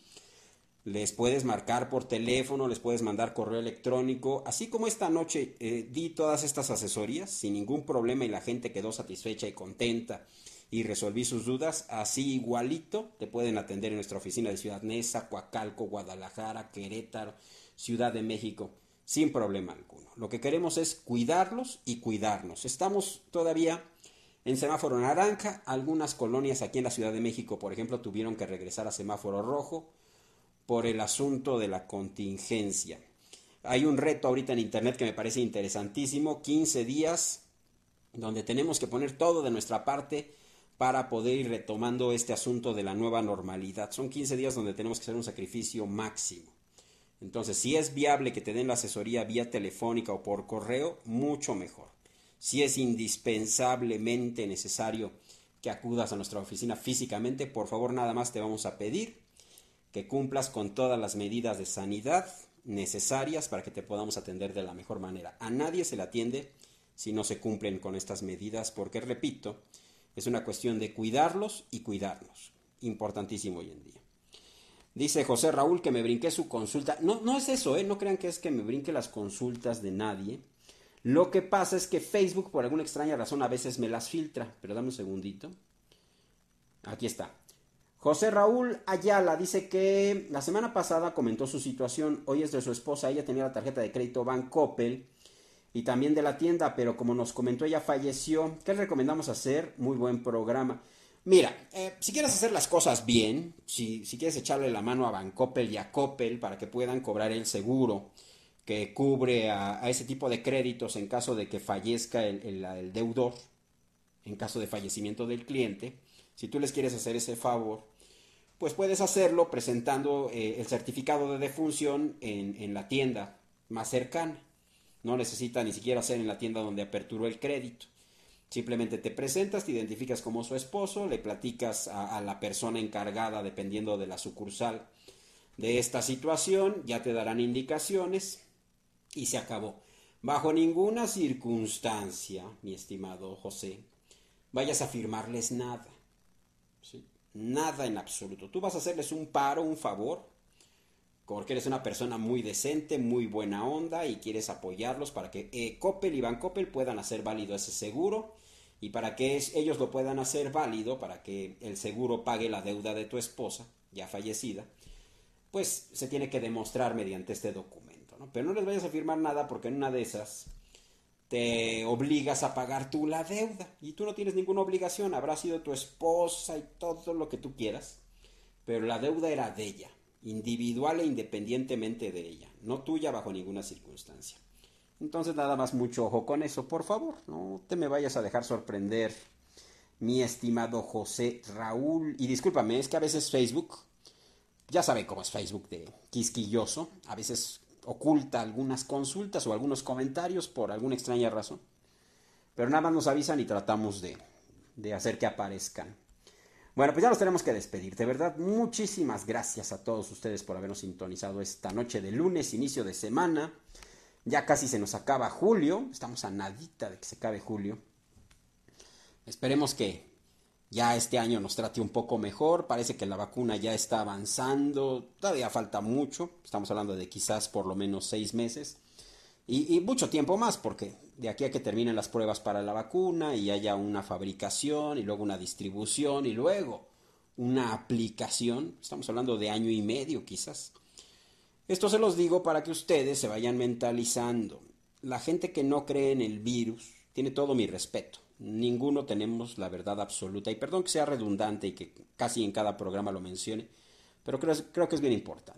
Les puedes marcar por teléfono, les puedes mandar correo electrónico, así como esta noche di todas estas asesorías sin ningún problema y la gente quedó satisfecha y contenta y resolví sus dudas. Así igualito te pueden atender en nuestra oficina de Ciudad Neza, Coacalco, Guadalajara, Querétaro, Ciudad de México, sin problema alguno. Lo que queremos es cuidarlos y cuidarnos. Estamos todavía en semáforo naranja. Algunas colonias aquí en la Ciudad de México, por ejemplo, tuvieron que regresar a semáforo rojo por el asunto de la contingencia. Hay un reto ahorita en internet que me parece interesantísimo: 15 días donde tenemos que poner todo de nuestra parte para poder ir retomando este asunto de la nueva normalidad. Son 15 días donde tenemos que hacer un sacrificio máximo. Entonces, si es viable que te den la asesoría vía telefónica o por correo, mucho mejor. Si es indispensablemente necesario que acudas a nuestra oficina físicamente, por favor, nada más te vamos a pedir que cumplas con todas las medidas de sanidad necesarias para que te podamos atender de la mejor manera. A nadie se le atiende si no se cumplen con estas medidas, porque, repito, es una cuestión de cuidarlos y cuidarnos. Importantísimo hoy en día. Dice José Raúl que me brinqué su consulta. No, no es eso, ¿eh? No crean que es que me brinque las consultas de nadie. Lo que pasa es que Facebook, por alguna extraña razón, a veces me las filtra. Pero dame un segundito. Aquí está. José Raúl Ayala dice que la semana pasada comentó su situación. Hoy es de su esposa. Ella tenía la tarjeta de crédito Bancoppel y también de la tienda, pero como nos comentó, ella falleció. ¿Qué le recomendamos hacer? Muy buen programa. Mira, si quieres hacer las cosas bien, si quieres echarle la mano a Bancoppel y a Coppel para que puedan cobrar el seguro que cubre a ese tipo de créditos en caso de que fallezca el deudor, en caso de fallecimiento del cliente, si tú les quieres hacer ese favor, pues puedes hacerlo presentando el certificado de defunción en la tienda más cercana. No necesita ni siquiera ser en la tienda donde aperturó el crédito. Simplemente te presentas, te identificas como su esposo, le platicas a la persona encargada, dependiendo de la sucursal, de esta situación, ya te darán indicaciones y se acabó. Bajo ninguna circunstancia, mi estimado José, vayas a firmarles nada. ¿Sí? Nada en absoluto. Tú vas a hacerles un paro, un favor, porque eres una persona muy decente, muy buena onda y quieres apoyarlos para que Coppel y Bancoppel puedan hacer válido ese seguro y para que ellos lo puedan hacer válido, para que el seguro pague la deuda de tu esposa, ya fallecida, pues se tiene que demostrar mediante este documento, ¿no? Pero no les vayas a firmar nada porque en una de esas te obligas a pagar tú la deuda y tú no tienes ninguna obligación, habrá sido tu esposa y todo lo que tú quieras, pero la deuda era de ella, individual e independientemente de ella, no tuya bajo ninguna circunstancia. Entonces nada más mucho ojo con eso, por favor, no te me vayas a dejar sorprender, mi estimado José Raúl. Y discúlpame, es que a veces Facebook, ya sabe cómo es Facebook de quisquilloso, a veces oculta algunas consultas o algunos comentarios por alguna extraña razón. Pero nada más nos avisan y tratamos de hacer que aparezcan. Bueno, pues ya nos tenemos que despedir. De verdad, muchísimas gracias a todos ustedes por habernos sintonizado esta noche de lunes, inicio de semana. Ya casi se nos acaba julio. Estamos a nadita de que se acabe julio. Esperemos que ya este año nos trate un poco mejor. Parece que la vacuna ya está avanzando. Todavía falta mucho. Estamos hablando de quizás por lo menos 6 meses. Y mucho tiempo más, porque de aquí a que terminen las pruebas para la vacuna y haya una fabricación y luego una distribución y luego una aplicación, estamos hablando de año y medio quizás. Esto se los digo para que ustedes se vayan mentalizando. La gente que no cree en el virus tiene todo mi respeto. Ninguno tenemos la verdad absoluta. Y perdón que sea redundante y que casi en cada programa lo mencione, pero creo que es bien importante.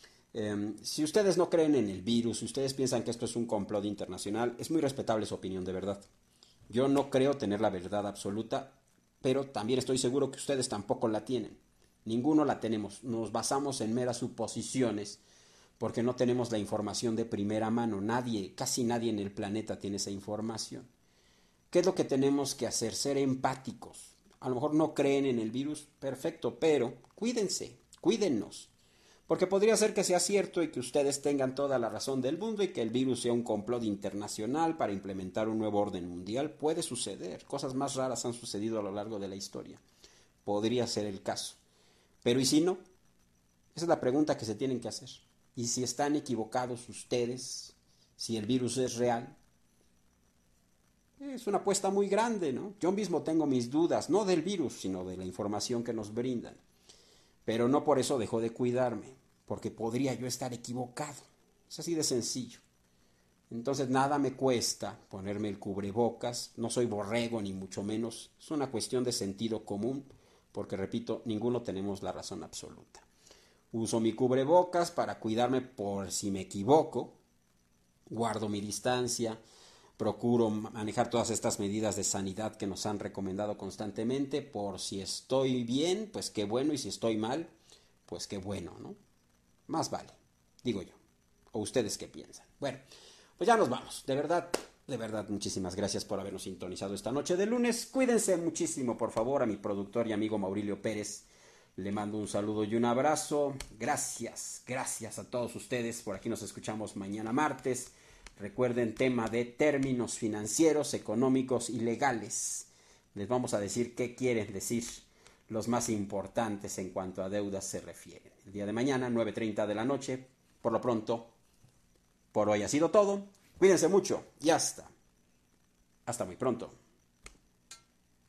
Si ustedes no creen en el virus, si ustedes piensan que esto es un complot internacional, es muy respetable su opinión, de verdad. Yo no creo tener la verdad absoluta, pero también estoy seguro que ustedes tampoco la tienen. Ninguno la tenemos. Nos basamos en meras suposiciones porque no tenemos la información de primera mano. Nadie, casi nadie en el planeta tiene esa información. ¿Qué es lo que tenemos que hacer? Ser empáticos. A lo mejor no creen en el virus, perfecto, pero cuídense, cuídennos. Porque podría ser que sea cierto y que ustedes tengan toda la razón del mundo y que el virus sea un complot internacional para implementar un nuevo orden mundial. Puede suceder. Cosas más raras han sucedido a lo largo de la historia. Podría ser el caso. Pero ¿y si no? Esa es la pregunta que se tienen que hacer. ¿Y si están equivocados ustedes? Si el virus es real. Es una apuesta muy grande, ¿no? Yo mismo tengo mis dudas, no del virus, sino de la información que nos brindan. Pero no por eso dejo de cuidarme, porque podría yo estar equivocado. Es así de sencillo. Entonces nada me cuesta ponerme el cubrebocas, no soy borrego ni mucho menos, es una cuestión de sentido común, porque repito, ninguno tenemos la razón absoluta. Uso mi cubrebocas para cuidarme por si me equivoco, guardo mi distancia, procuro manejar todas estas medidas de sanidad que nos han recomendado constantemente. Por si estoy bien, pues qué bueno, y si estoy mal, pues qué bueno, ¿no? Más vale, digo yo. ¿O ustedes qué piensan? Bueno, pues ya nos vamos. De verdad, muchísimas gracias por habernos sintonizado esta noche de lunes. Cuídense muchísimo, por favor. A mi productor y amigo Maurilio Pérez le mando un saludo y un abrazo. Gracias a todos ustedes. Por aquí nos escuchamos mañana martes. Recuerden, tema de términos financieros, económicos y legales. Les vamos a decir qué quieren decir los más importantes en cuanto a deudas se refieren. el día de mañana, 9:30 de la noche. Por lo pronto, por hoy ha sido todo. Cuídense mucho y hasta muy pronto.